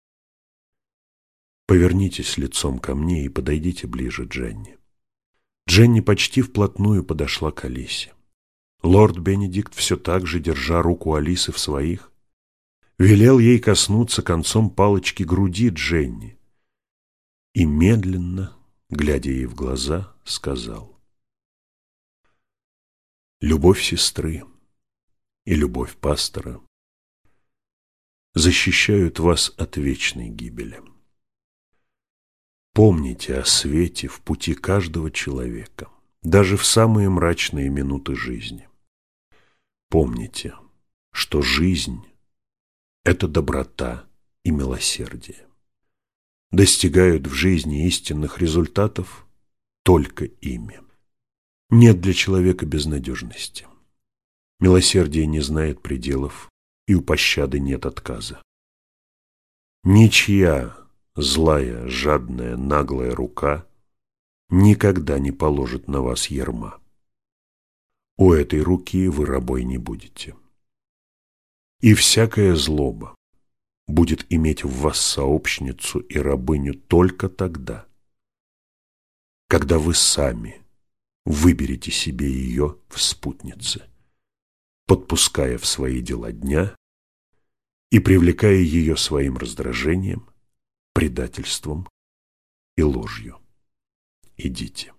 «Повернитесь лицом ко мне и подойдите ближе, Дженни». Дженни почти вплотную подошла к Алисе. Лорд Бенедикт, все так же, держа руку Алисы в своих, велел ей коснуться концом палочки груди Дженни и медленно, глядя ей в глаза, сказал: «Любовь сестры и любовь пастора защищают вас от вечной гибели. Помните о свете в пути каждого человека, даже в самые мрачные минуты жизни. Помните, что жизнь — это доброта и милосердие. Достигают в жизни истинных результатов только ими. Нет для человека безнадежности. Милосердие не знает пределов, и у пощады нет отказа. Ничья злая, жадная, наглая рука никогда не положит на вас ярма. У этой руки вы рабой не будете. И всякая злоба будет иметь в вас сообщницу и рабыню только тогда, когда вы сами выберете себе ее в спутнице, подпуская в свои дела дня и привлекая ее своим раздражением, предательством и ложью. Идите.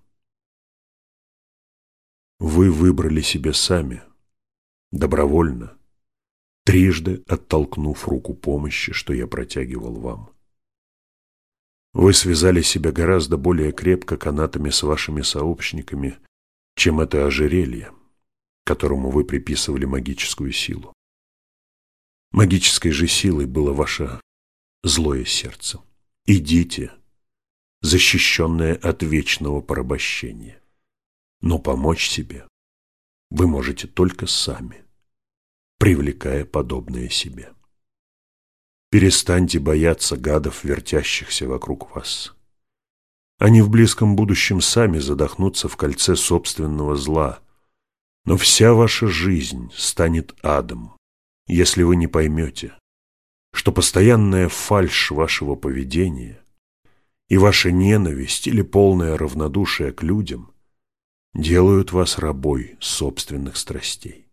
Вы выбрали себе сами, добровольно, трижды оттолкнув руку помощи, что я протягивал вам. Вы связали себя гораздо более крепко канатами с вашими сообщниками, чем это ожерелье, которому вы приписывали магическую силу. Магической же силой было ваше злое сердце, Идите, защищенные от вечного порабощения. Но помочь себе вы можете только сами, привлекая подобное себе. Перестаньте бояться гадов, вертящихся вокруг вас. Они в близком будущем сами задохнутся в кольце собственного зла, но вся ваша жизнь станет адом, если вы не поймете, что постоянная фальшь вашего поведения и ваша ненависть или полное равнодушие к людям делают вас рабой собственных страстей.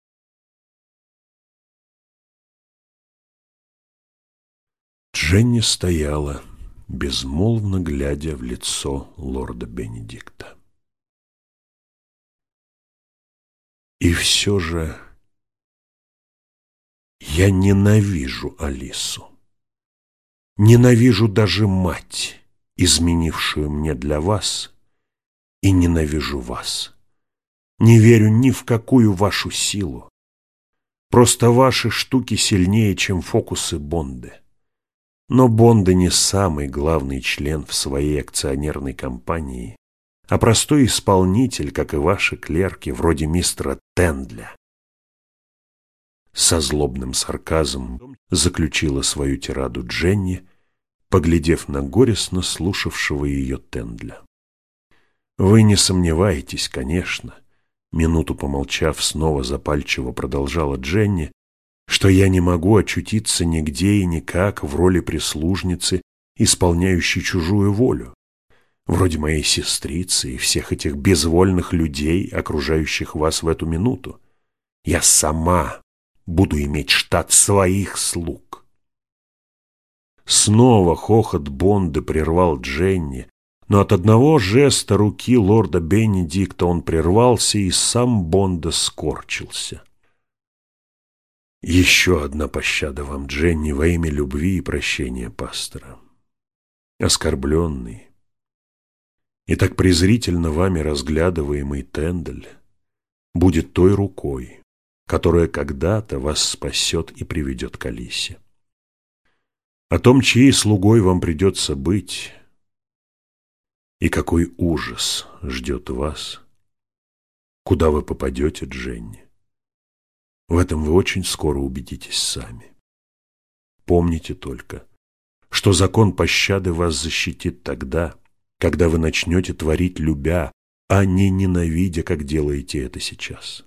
Дженни стояла, безмолвно глядя в лицо лорда Бенедикта. И все же я ненавижу Алису. Ненавижу даже мать, изменившую мне для вас, и ненавижу вас. Не верю ни в какую вашу силу. Просто ваши штуки сильнее, чем фокусы Бонды. Но Бонда не самый главный член в своей акционерной компании, а простой исполнитель, как и ваши клерки, вроде мистера Тендля. Со злобным сарказмом заключила свою тираду Дженни, поглядев на горестно слушавшего ее Тендля. Вы не сомневаетесь, конечно, минуту помолчав, снова запальчиво продолжала Дженни, что я не могу очутиться нигде и никак в роли прислужницы, исполняющей чужую волю, вроде моей сестрицы и всех этих безвольных людей, окружающих вас в эту минуту. Я сама буду иметь штат своих слуг. Снова хохот Бонды прервал Дженни, но от одного жеста руки лорда Бенедикта он прервался, и сам Бонда скорчился. Еще одна пощада вам, Дженни, во имя любви и прощения пастора. Оскорбленный и так презрительно вами разглядываемый Тендель будет той рукой, которая когда-то вас спасет и приведет к Алисе. О том, чьей слугой вам придется быть, и какой ужас ждет вас, куда вы попадете, Дженни, в этом вы очень скоро убедитесь сами. Помните только, что закон пощады вас защитит тогда, когда вы начнете творить любя, а не ненавидя, как делаете это сейчас.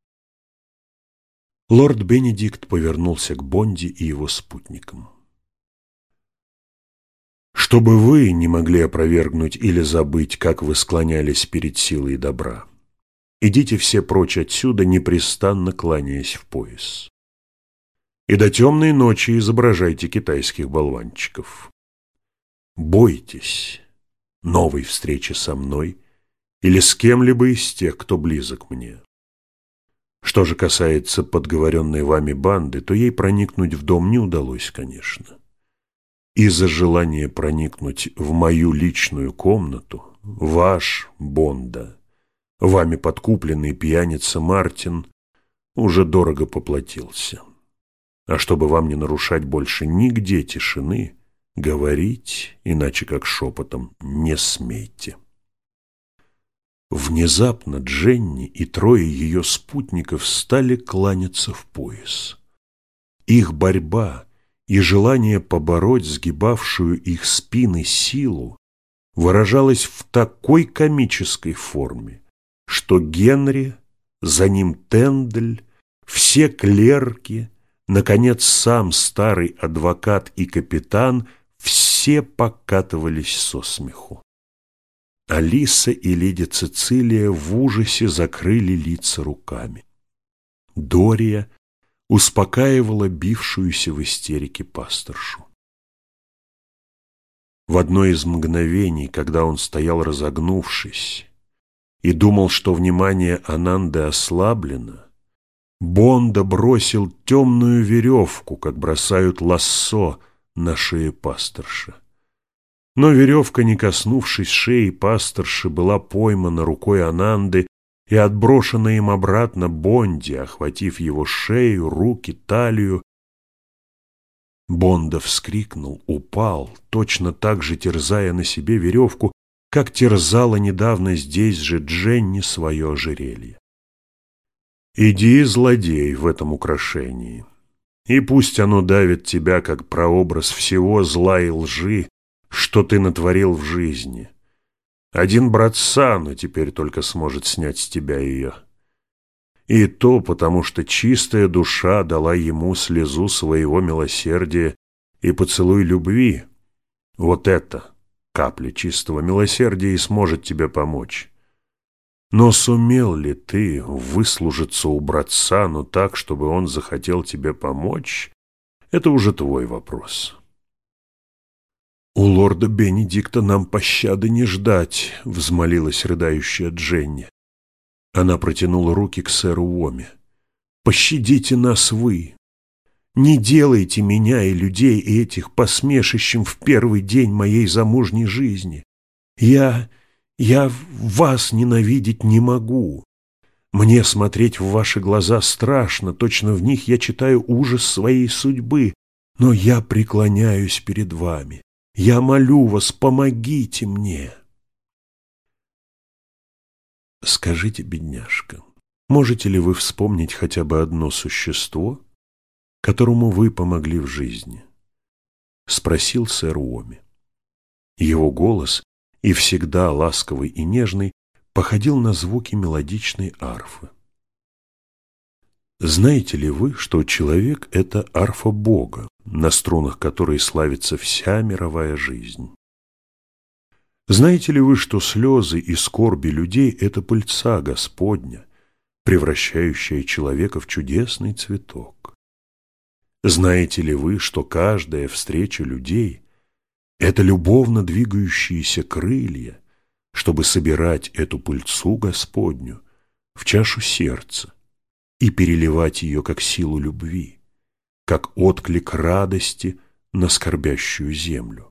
Лорд Бенедикт повернулся к Бонде и его спутникам. Чтобы вы не могли опровергнуть или забыть, как вы склонялись перед силой добра, идите все прочь отсюда, непрестанно кланяясь в пояс. И до темной ночи изображайте китайских болванчиков. Бойтесь новой встречи со мной или с кем-либо из тех, кто близок мне. Что же касается подговоренной вами банды, то ей проникнуть в дом не удалось, конечно. Из-за желания проникнуть в мою личную комнату ваш Бонда, вами подкупленный пьяница Мартин, уже дорого поплатился. А чтобы вам не нарушать больше нигде тишины, говорить, иначе как шепотом, не смейте. Внезапно Дженни и трое ее спутников стали кланяться в пояс. Их борьба и желание побороть сгибавшую их спины силу выражалось в такой комической форме, что Генри, за ним Тендель, все клерки, наконец, сам старый адвокат и капитан все покатывались со смеху. Алиса и леди Цицилия в ужасе закрыли лица руками. Дория успокаивала бившуюся в истерике пасторшу. В одно из мгновений, когда он стоял разогнувшись и думал, что внимание Ананды ослаблено, Бонда бросил темную веревку, как бросают лассо на шее пасторши. Но веревка, не коснувшись шеи пасторши, была поймана рукой Ананды и отброшена им обратно Бонде, охватив его шею, руки, талию Бонда вскрикнул, упал, точно так же терзая на себе веревку, как терзала недавно здесь же Дженни свое ожерелье. «Иди, злодей, в этом украшении, и пусть оно давит тебя, как прообраз всего зла и лжи, что ты натворил в жизни. Один брат Сану теперь только сможет снять с тебя ее. И то потому, что чистая душа дала ему слезу своего милосердия и поцелуй любви. Вот это капля чистого милосердия и сможет тебе помочь. Но сумел ли ты выслужиться у братца, так, чтобы он захотел тебе помочь, это уже твой вопрос». «У лорда Бенедикта нам пощады не ждать», — взмолилась рыдающая Дженни. Она протянула руки к сэру Уоме. «Пощадите нас вы! Не делайте меня и людей этих посмешищем в первый день моей замужней жизни. Я, я вас ненавидеть не могу. Мне смотреть в ваши глаза страшно, точно в них я читаю ужас своей судьбы, но я преклоняюсь перед вами. Я молю вас, помогите мне». «Скажите, бедняжка, можете ли вы вспомнить хотя бы одно существо, которому вы помогли в жизни?» — спросил сэр Уоми. Его голос, и всегда ласковый и нежный, походил на звуки мелодичной арфы. «Знаете ли вы, что человек — это арфа Бога, на струнах которой славится вся мировая жизнь? Знаете ли вы, что слезы и скорби людей — это пыльца Господня, превращающая человека в чудесный цветок? Знаете ли вы, что каждая встреча людей — это любовно двигающиеся крылья, чтобы собирать эту пыльцу Господню в чашу сердца и переливать ее как силу любви, как отклик радости на скорбящую землю?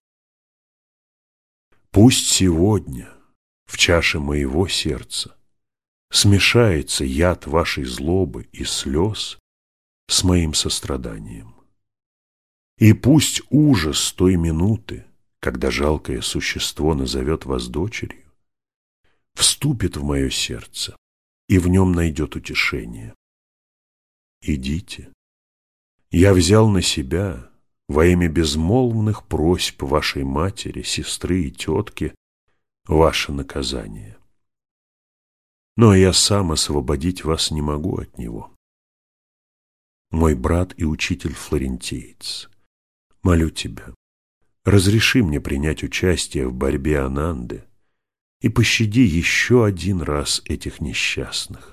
Пусть сегодня в чаше моего сердца смешается яд вашей злобы и слез с моим состраданием. И пусть ужас той минуты, когда жалкое существо назовет вас дочерью, вступит в мое сердце и в нем найдет утешение. Идите. Я взял на себя во имя безмолвных просьб вашей матери, сестры и тетки ваше наказание. Но я сам освободить вас не могу от него. Мой брат и учитель флорентиец, молю тебя, разреши мне принять участие в борьбе Ананды и пощади еще один раз этих несчастных».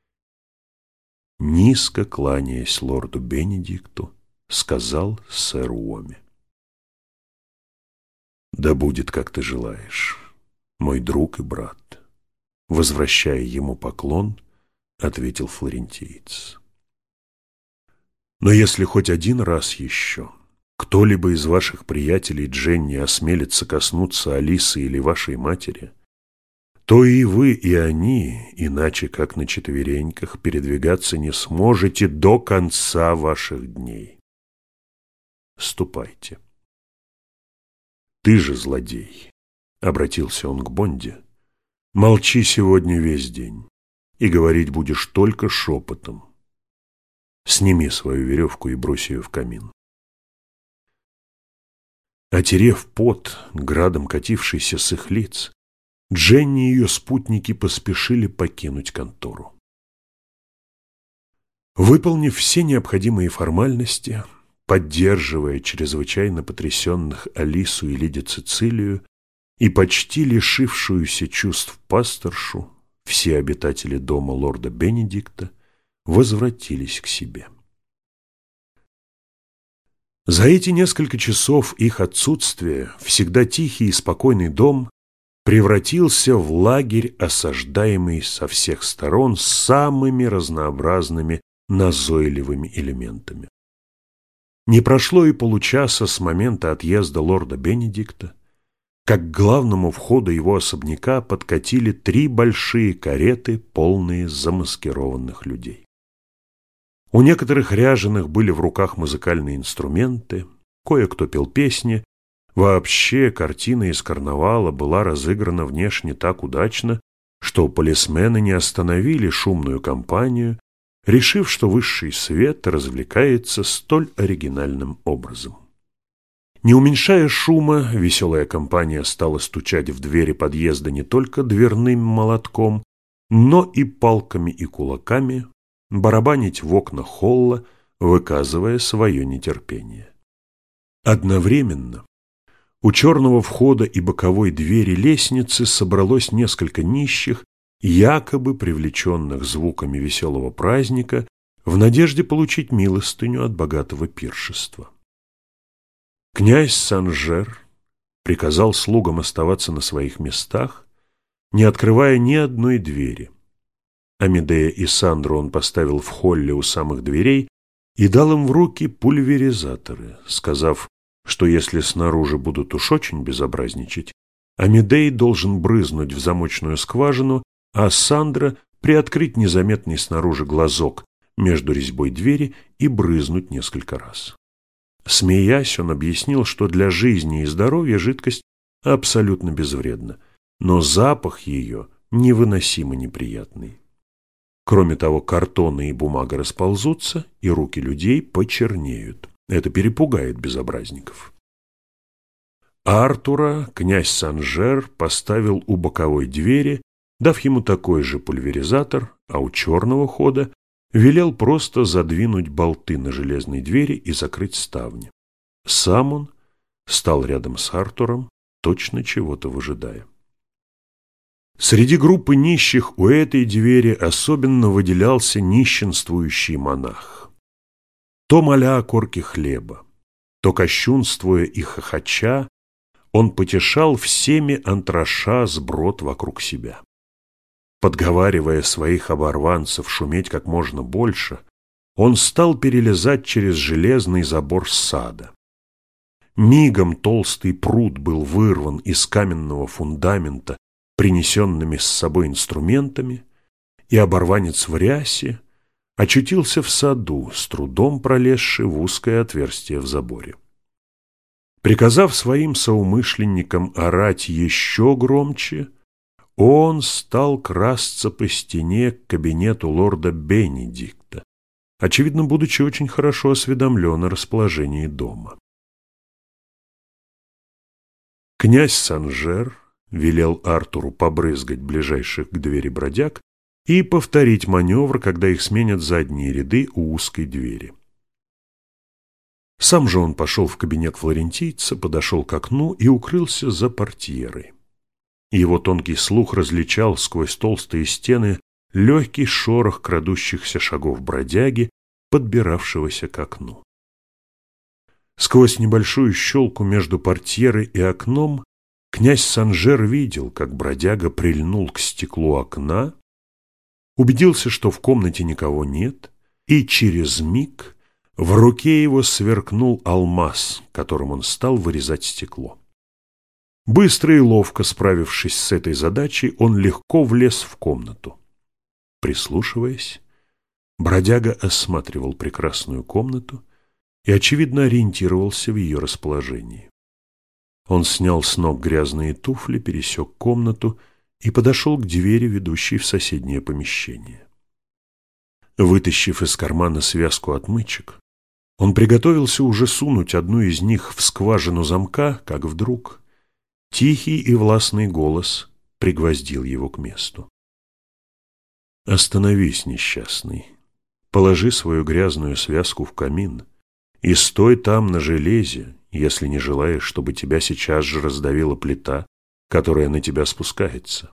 Низко кланяясь лорду Бенедикту, сказал сэр Уоми. «Да будет, как ты желаешь, мой друг и брат», — возвращая ему поклон, ответил флорентиец. «Но если хоть один раз еще кто-либо из ваших приятелей Дженни осмелится коснуться Алисы или вашей матери, то и вы, и они, иначе как на четвереньках, передвигаться не сможете до конца ваших дней. Ступайте». «Ты же, злодей», — обратился он к Бонде, — «молчи сегодня весь день, и говорить будешь только шепотом. Сними свою веревку и брось ее в камин». Отерев пот, градом катившийся с их лиц, Дженни и ее спутники поспешили покинуть контору. Выполнив все необходимые формальности, поддерживая чрезвычайно потрясенных Алису и леди Цицилию и почти лишившуюся чувств пасторшу, все обитатели дома лорда Бенедикта возвратились к себе. За эти несколько часов их отсутствия всегда тихий и спокойный дом превратился в лагерь, осаждаемый со всех сторон самыми разнообразными назойливыми элементами. Не прошло и получаса с момента отъезда лорда Бенедикта, как к главному входу его особняка подкатили три большие кареты, полные замаскированных людей. У некоторых ряженых были в руках музыкальные инструменты, кое-кто пел песни. Вообще, картина из карнавала была разыграна внешне так удачно, что полисмены не остановили шумную компанию, решив, что высший свет развлекается столь оригинальным образом. Не уменьшая шума, веселая компания стала стучать в двери подъезда не только дверным молотком, но и палками и кулаками, барабанить в окна холла, выказывая свое нетерпение. Одновременно у черного входа и боковой двери лестницы собралось несколько нищих, якобы привлеченных звуками веселого праздника, в надежде получить милостыню от богатого пиршества. Князь Сан-Жер приказал слугам оставаться на своих местах, не открывая ни одной двери. Амедея и Сандру он поставил в холле у самых дверей и дал им в руки пульверизаторы, сказав, что если снаружи будут уж очень безобразничать, Амедей должен брызнуть в замочную скважину, а Сандра приоткрыть незаметный снаружи глазок между резьбой двери и брызнуть несколько раз. Смеясь, он объяснил, что для жизни и здоровья жидкость абсолютно безвредна, но запах ее невыносимо неприятный. Кроме того, картоны и бумага расползутся, и руки людей почернеют. Это перепугает безобразников. Артура князь Сан-Жер поставил у боковой двери, дав ему такой же пульверизатор, а у черного хода велел просто задвинуть болты на железной двери и закрыть ставни. Сам он стал рядом с Артуром, точно чего-то выжидая. Среди группы нищих у этой двери особенно выделялся нищенствующий монах. То моля о корке хлеба, то кощунствуя и хохоча, он потешал всеми антраша сброд вокруг себя. Подговаривая своих оборванцев шуметь как можно больше, он стал перелезать через железный забор сада. Мигом толстый пруд был вырван из каменного фундамента принесенными с собой инструментами, и оборванец в рясе очутился в саду, с трудом пролезший в узкое отверстие в заборе. Приказав своим соумышленникам орать еще громче, он стал красться по стене к кабинету лорда Бенедикта, очевидно, будучи очень хорошо осведомлен о расположении дома. Князь Сан-Жер велел Артуру побрызгать ближайших к двери бродяг и повторить маневр, когда их сменят задние ряды у узкой двери. Сам же он пошел в кабинет флорентийца, подошел к окну и укрылся за портьерой. Его тонкий слух различал сквозь толстые стены легкий шорох крадущихся шагов бродяги, подбиравшегося к окну. Сквозь небольшую щелку между портьерой и окном князь Сан-Жер видел, как бродяга прильнул к стеклу окна, убедился, что в комнате никого нет, и через миг в руке его сверкнул алмаз, которым он стал вырезать стекло. Быстро и ловко справившись с этой задачей, он легко влез в комнату. Прислушиваясь, бродяга осматривал прекрасную комнату и, очевидно, ориентировался в ее расположении. Он снял с ног грязные туфли, пересек комнату и подошел к двери, ведущей в соседнее помещение. Вытащив из кармана связку отмычек, он приготовился уже сунуть одну из них в скважину замка, как вдруг тихий и властный голос пригвоздил его к месту. «Остановись, несчастный, положи свою грязную связку в камин и стой там на железе, если не желаешь, чтобы тебя сейчас же раздавила плита, которая на тебя спускается».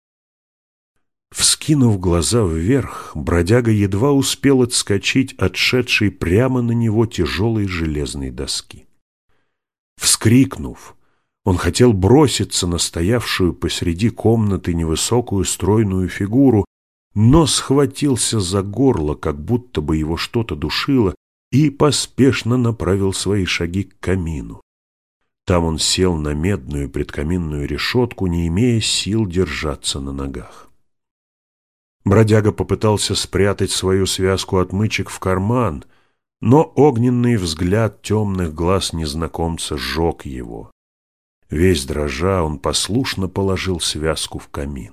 Вскинув глаза вверх, бродяга едва успел отскочить от шедшей прямо на него тяжелой железной доски. Вскрикнув, он хотел броситься на стоявшую посреди комнаты невысокую стройную фигуру, но схватился за горло, как будто бы его что-то душило, и поспешно направил свои шаги к камину. Там он сел на медную предкаминную решетку, не имея сил держаться на ногах. Бродяга попытался спрятать свою связку отмычек в карман, Но огненный взгляд темных глаз незнакомца сжег его. Весь дрожа, он послушно положил связку в камин.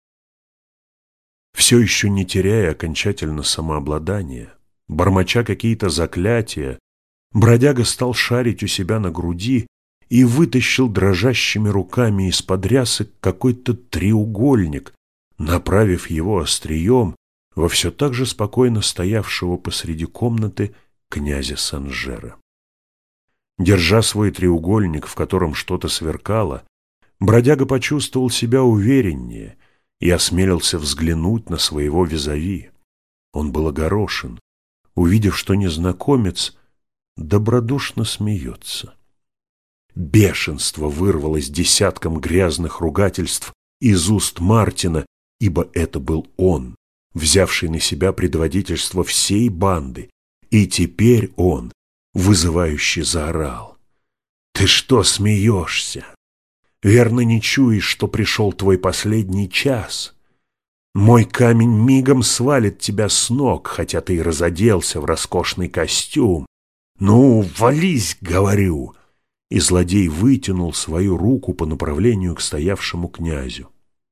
Все еще не теряя окончательно самообладания, бормоча какие-то заклятия, бродяга стал шарить у себя на груди и вытащил дрожащими руками из-под рясы какой-то треугольник, направив его острием во все так же спокойно стоявшего посреди комнаты князя Санжера. Держа свой треугольник, в котором что-то сверкало, бродяга почувствовал себя увереннее и осмелился взглянуть на своего визави. Он был огорошен, увидев, что незнакомец добродушно смеется. Бешенство вырвалось десятком грязных ругательств из уст Мартина, ибо это был он, взявший на себя предводительство всей банды, и теперь он вызывающе заорал: «Ты что смеешься? Верно, не чуешь, что пришел твой последний час? Мой камень мигом свалит тебя с ног, хотя ты и разоделся в роскошный костюм. Ну, вались, говорю!» И злодей вытянул свою руку по направлению к стоявшему князю.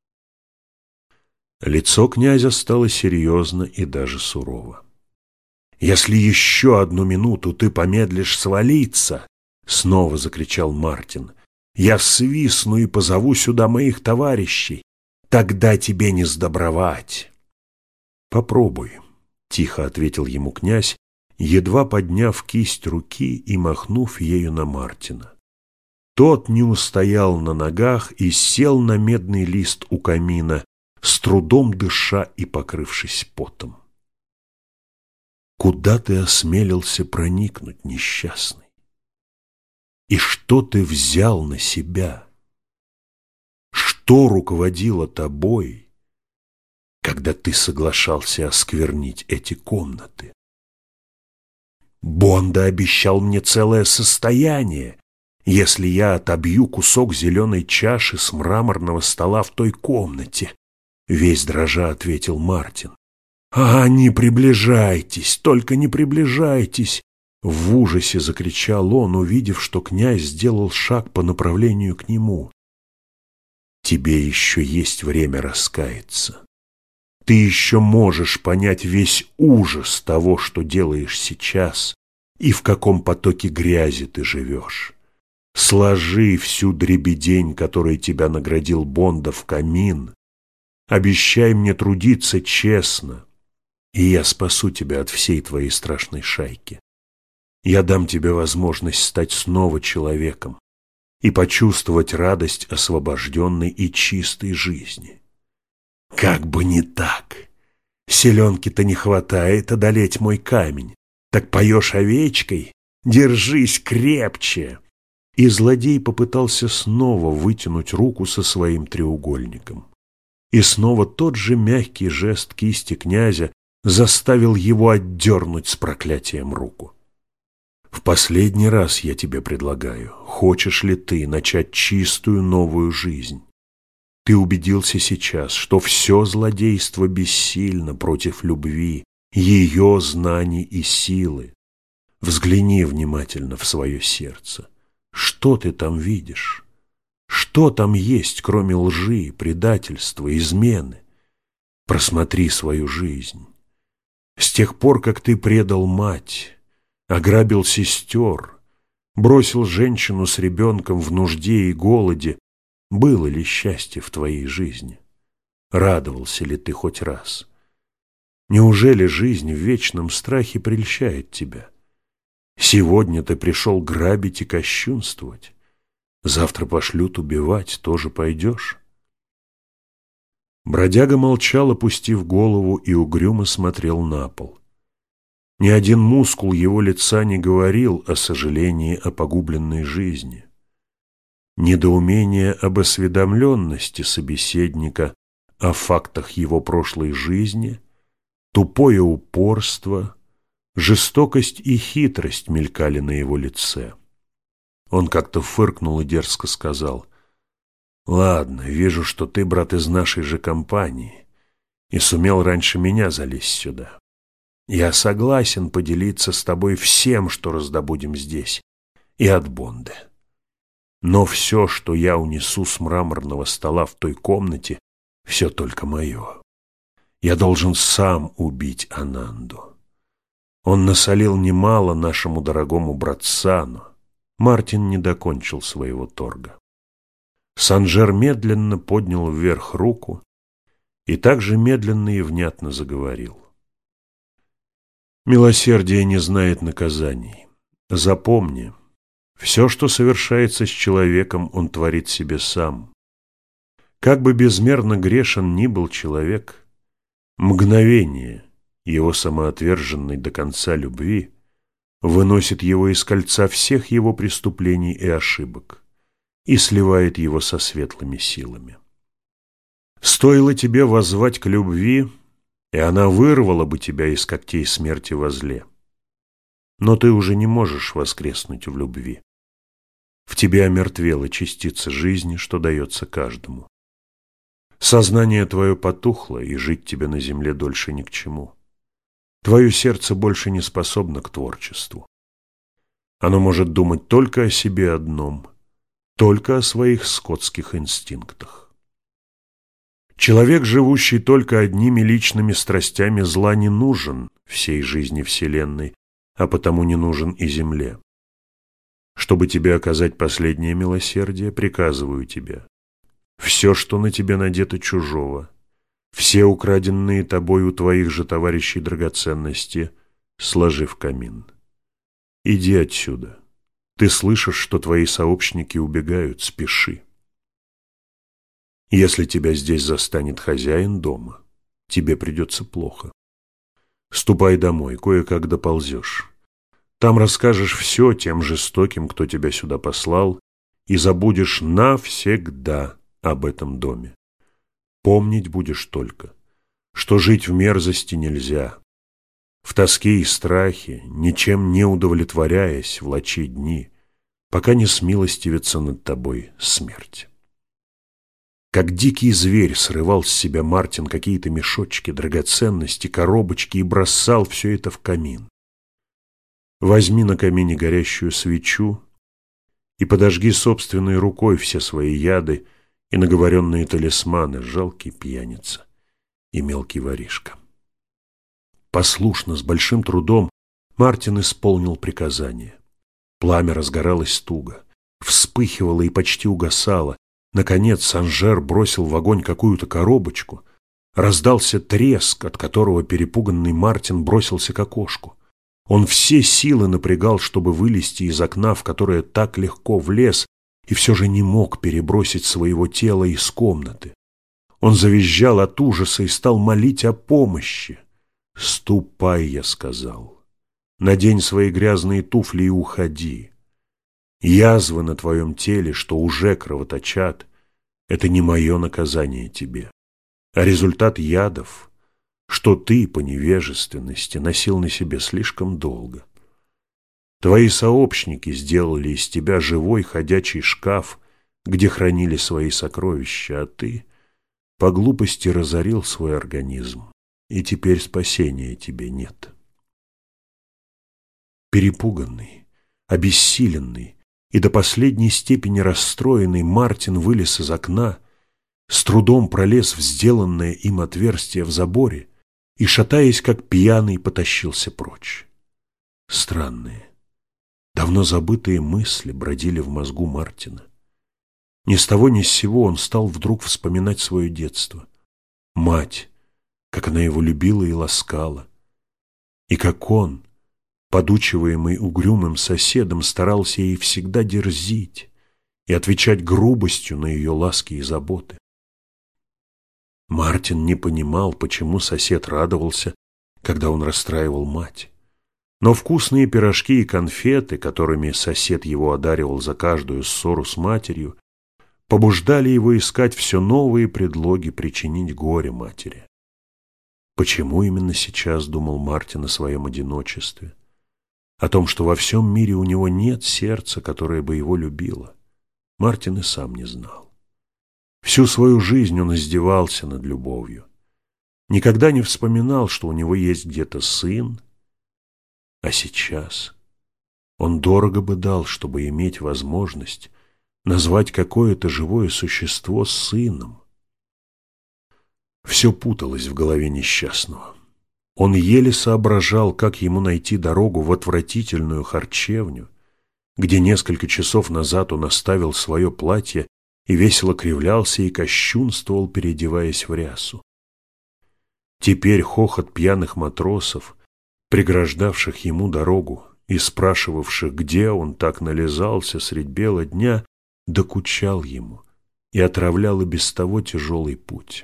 Лицо князя стало серьезно и даже сурово. «Если еще одну минуту ты помедлишь свалиться, — снова закричал Мартин, — я свистну и позову сюда моих товарищей. Тогда тебе не сдобровать». «Попробуй», — тихо ответил ему князь, едва подняв кисть руки и махнув ею на Мартина. Тот не устоял на ногах и сел на медный лист у камина, с трудом дыша и покрывшись потом. «Куда ты осмелился проникнуть, несчастный? И что ты взял на себя? Что руководило тобой, когда ты соглашался осквернить эти комнаты? Бонда обещал мне целое состояние, если я отобью кусок зеленой чаши с мраморного стола в той комнате», — весь дрожа ответил Мартин. «А, не приближайтесь, только не приближайтесь!» В ужасе закричал он, увидев, что князь сделал шаг по направлению к нему. «Тебе еще есть время раскаяться. Ты еще можешь понять весь ужас того, что делаешь сейчас, и в каком потоке грязи ты живешь. Сложи всю дребедень, которой тебя наградил Бонда, в камин. Обещай мне трудиться честно, и я спасу тебя от всей твоей страшной шайки. Я дам тебе возможность стать снова человеком и почувствовать радость освобожденной и чистой жизни». «Как бы не так! Селенки-то не хватает одолеть мой камень. Так поешь овечкой? Держись крепче!» И злодей попытался снова вытянуть руку со своим треугольником. И снова тот же мягкий жест кисти князя заставил его отдернуть с проклятием руку. «В последний раз я тебе предлагаю, хочешь ли ты начать чистую новую жизнь? Ты убедился сейчас, что все злодейство бессильно против любви, ее знаний и силы. Взгляни внимательно в свое сердце. Что ты там видишь? Что там есть, кроме лжи, предательства, измены? Просмотри свою жизнь. С тех пор, как ты предал мать, ограбил сестер, бросил женщину с ребенком в нужде и голоде, было ли счастье в твоей жизни? Радовался ли ты хоть раз? Неужели жизнь в вечном страхе прельщает тебя? Сегодня ты пришел грабить и кощунствовать. Завтра пошлют убивать, тоже пойдешь?» Бродяга молчал, опустив голову, и угрюмо смотрел на пол. Ни один мускул его лица не говорил о сожалении о погубленной жизни. Недоумение об осведомленности собеседника о фактах его прошлой жизни, тупое упорство, жестокость и хитрость мелькали на его лице. Он как-то фыркнул и дерзко сказал: «Ладно, вижу, что ты, брат, из нашей же компании и сумел раньше меня залезть сюда. Я согласен поделиться с тобой всем, что раздобудем здесь, и от Бонды. Но все, что я унесу с мраморного стола в той комнате, все только мое. Я должен сам убить Ананду. Он насолил немало нашему дорогому братцану. Мартин не докончил своего торга. Санжер медленно поднял вверх руку и также медленно и внятно заговорил. Милосердие не знает наказаний. Запомни, все, что совершается с человеком, он творит себе сам. Как бы безмерно грешен ни был человек, мгновение его самоотверженной до конца любви выносит его из кольца всех его преступлений и ошибок и сливает его со светлыми силами. Стоило тебе воззвать к любви, и она вырвала бы тебя из когтей смерти возле. Но ты уже не можешь воскреснуть в любви. В тебе омертвела частица жизни, что дается каждому. Сознание твое потухло, и жить тебе на земле дольше ни к чему. Твое сердце больше не способно к творчеству. Оно может думать только о себе одном, только о своих скотских инстинктах. Человек, живущий только одними личными страстями зла, не нужен всей жизни Вселенной, а потому не нужен и земле. Чтобы тебе оказать последнее милосердие, приказываю тебе: все, что на тебе надето чужого, все украденные тобой у твоих же товарищей драгоценности, сложи в камин. Иди отсюда. Ты слышишь, что твои сообщники убегают, спеши. Если тебя здесь застанет хозяин дома, тебе придется плохо. Ступай домой, кое-как доползешь. Там расскажешь все тем жестоким, кто тебя сюда послал, и забудешь навсегда об этом доме. Помнить будешь только, что жить в мерзости нельзя. В тоске и страхе, ничем не удовлетворяясь, влачи дни, пока не смилостивится над тобой смерть. Как дикий зверь срывал с себя Мартин какие-то мешочки, драгоценности, коробочки и бросал все это в камин. Возьми на камине горящую свечу и подожги собственной рукой все свои яды и наговоренные талисманы, жалкий пьяница и мелкий воришка. Послушно, с большим трудом, Мартин исполнил приказание. Пламя разгоралось туго, вспыхивало и почти угасало. Наконец Санжер бросил в огонь какую-то коробочку. Раздался треск, от которого перепуганный Мартин бросился к окошку. Он все силы напрягал, чтобы вылезти из окна, в которое так легко влез, и все же не мог перебросить своего тела из комнаты. Он завизжал от ужаса и стал молить о помощи. «Ступай», — я сказал, — «надень свои грязные туфли и уходи. Язвы на твоем теле, что уже кровоточат, это не мое наказание тебе, а результат ядов, что ты по невежественности носил на себе слишком долго. Твои сообщники сделали из тебя живой ходячий шкаф, где хранили свои сокровища, а ты по глупости разорил свой организм, и теперь спасения тебе нет». Перепуганный, обессиленный и до последней степени расстроенный Мартин вылез из окна, с трудом пролез в сделанное им отверстие в заборе и, шатаясь как пьяный, потащился прочь. Странные, давно забытые мысли бродили в мозгу Мартина. Ни с того ни с сего он стал вдруг вспоминать свое детство. Мать, как она его любила и ласкала, и как он, подучиваемый угрюмым соседом, старался ей всегда дерзить и отвечать грубостью на ее ласки и заботы. Мартин не понимал, почему сосед радовался, когда он расстраивал мать. Но вкусные пирожки и конфеты, которыми сосед его одаривал за каждую ссору с матерью, побуждали его искать все новые предлоги причинить горе матери. Почему именно сейчас думал Мартин о своем одиночестве? О том, что во всем мире у него нет сердца, которое бы его любило, Мартин и сам не знал. Всю свою жизнь он издевался над любовью. никогда не вспоминал, что у него есть где-то сын, а сейчас он дорого бы дал, чтобы иметь возможность назвать какое-то живое существо сыном. Все путалось в голове несчастного. Он еле соображал, как ему найти дорогу в отвратительную харчевню, где несколько часов назад он оставил свое платье и весело кривлялся и кощунствовал, переодеваясь в рясу. Теперь хохот пьяных матросов, преграждавших ему дорогу и спрашивавших, где он так нализался средь бела дня, докучал ему и отравлял и без того тяжелый путь.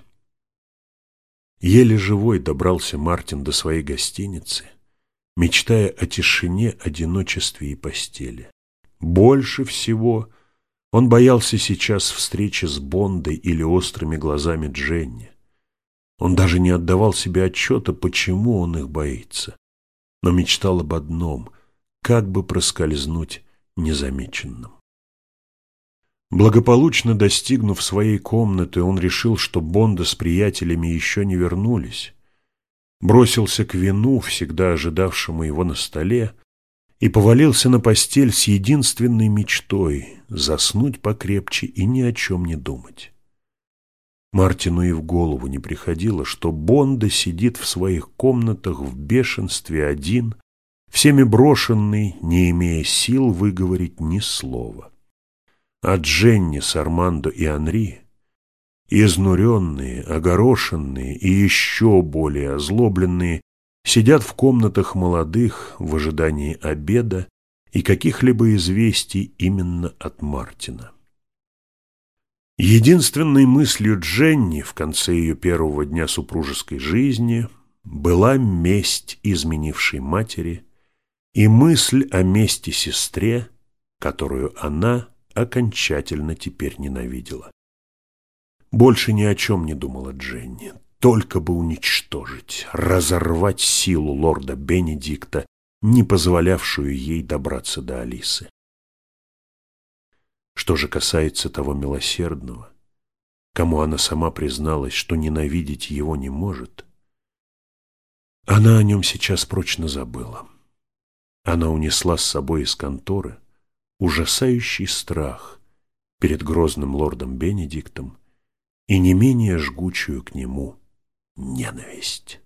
Еле живой добрался Мартин до своей гостиницы, мечтая о тишине, одиночестве и постели. Больше всего он боялся сейчас встречи с Бондой или острыми глазами Дженни. Он даже не отдавал себе отчета, почему он их боится, но мечтал об одном — как бы проскользнуть незамеченным. Благополучно достигнув своей комнаты, он решил, что Бонда с приятелями еще не вернулись, бросился к вину, всегда ожидавшему его на столе, и повалился на постель с единственной мечтой — заснуть покрепче и ни о чем не думать. Мартину и в голову не приходило, что Бонда сидит в своих комнатах в бешенстве один, всеми брошенный, не имея сил выговорить ни слова. А Дженни с Армандо и Анри, изнуренные, огорошенные и еще более озлобленные, сидят в комнатах молодых в ожидании обеда и каких-либо известий именно от Мартина. Единственной мыслью Дженни в конце ее первого дня супружеской жизни была месть изменившей матери и мысль о мести сестре, которую она окончательно теперь ненавидела. Больше ни о чем не думала Дженни, только бы уничтожить, разорвать силу лорда Бенедикта, не позволявшую ей добраться до Алисы. Что же касается того милосердного, кому она сама призналась, что ненавидеть его не может, она о нем сейчас прочно забыла. Она унесла с собой из конторы ужасающий страх перед грозным лордом Бенедиктом и не менее жгучую к нему ненависть.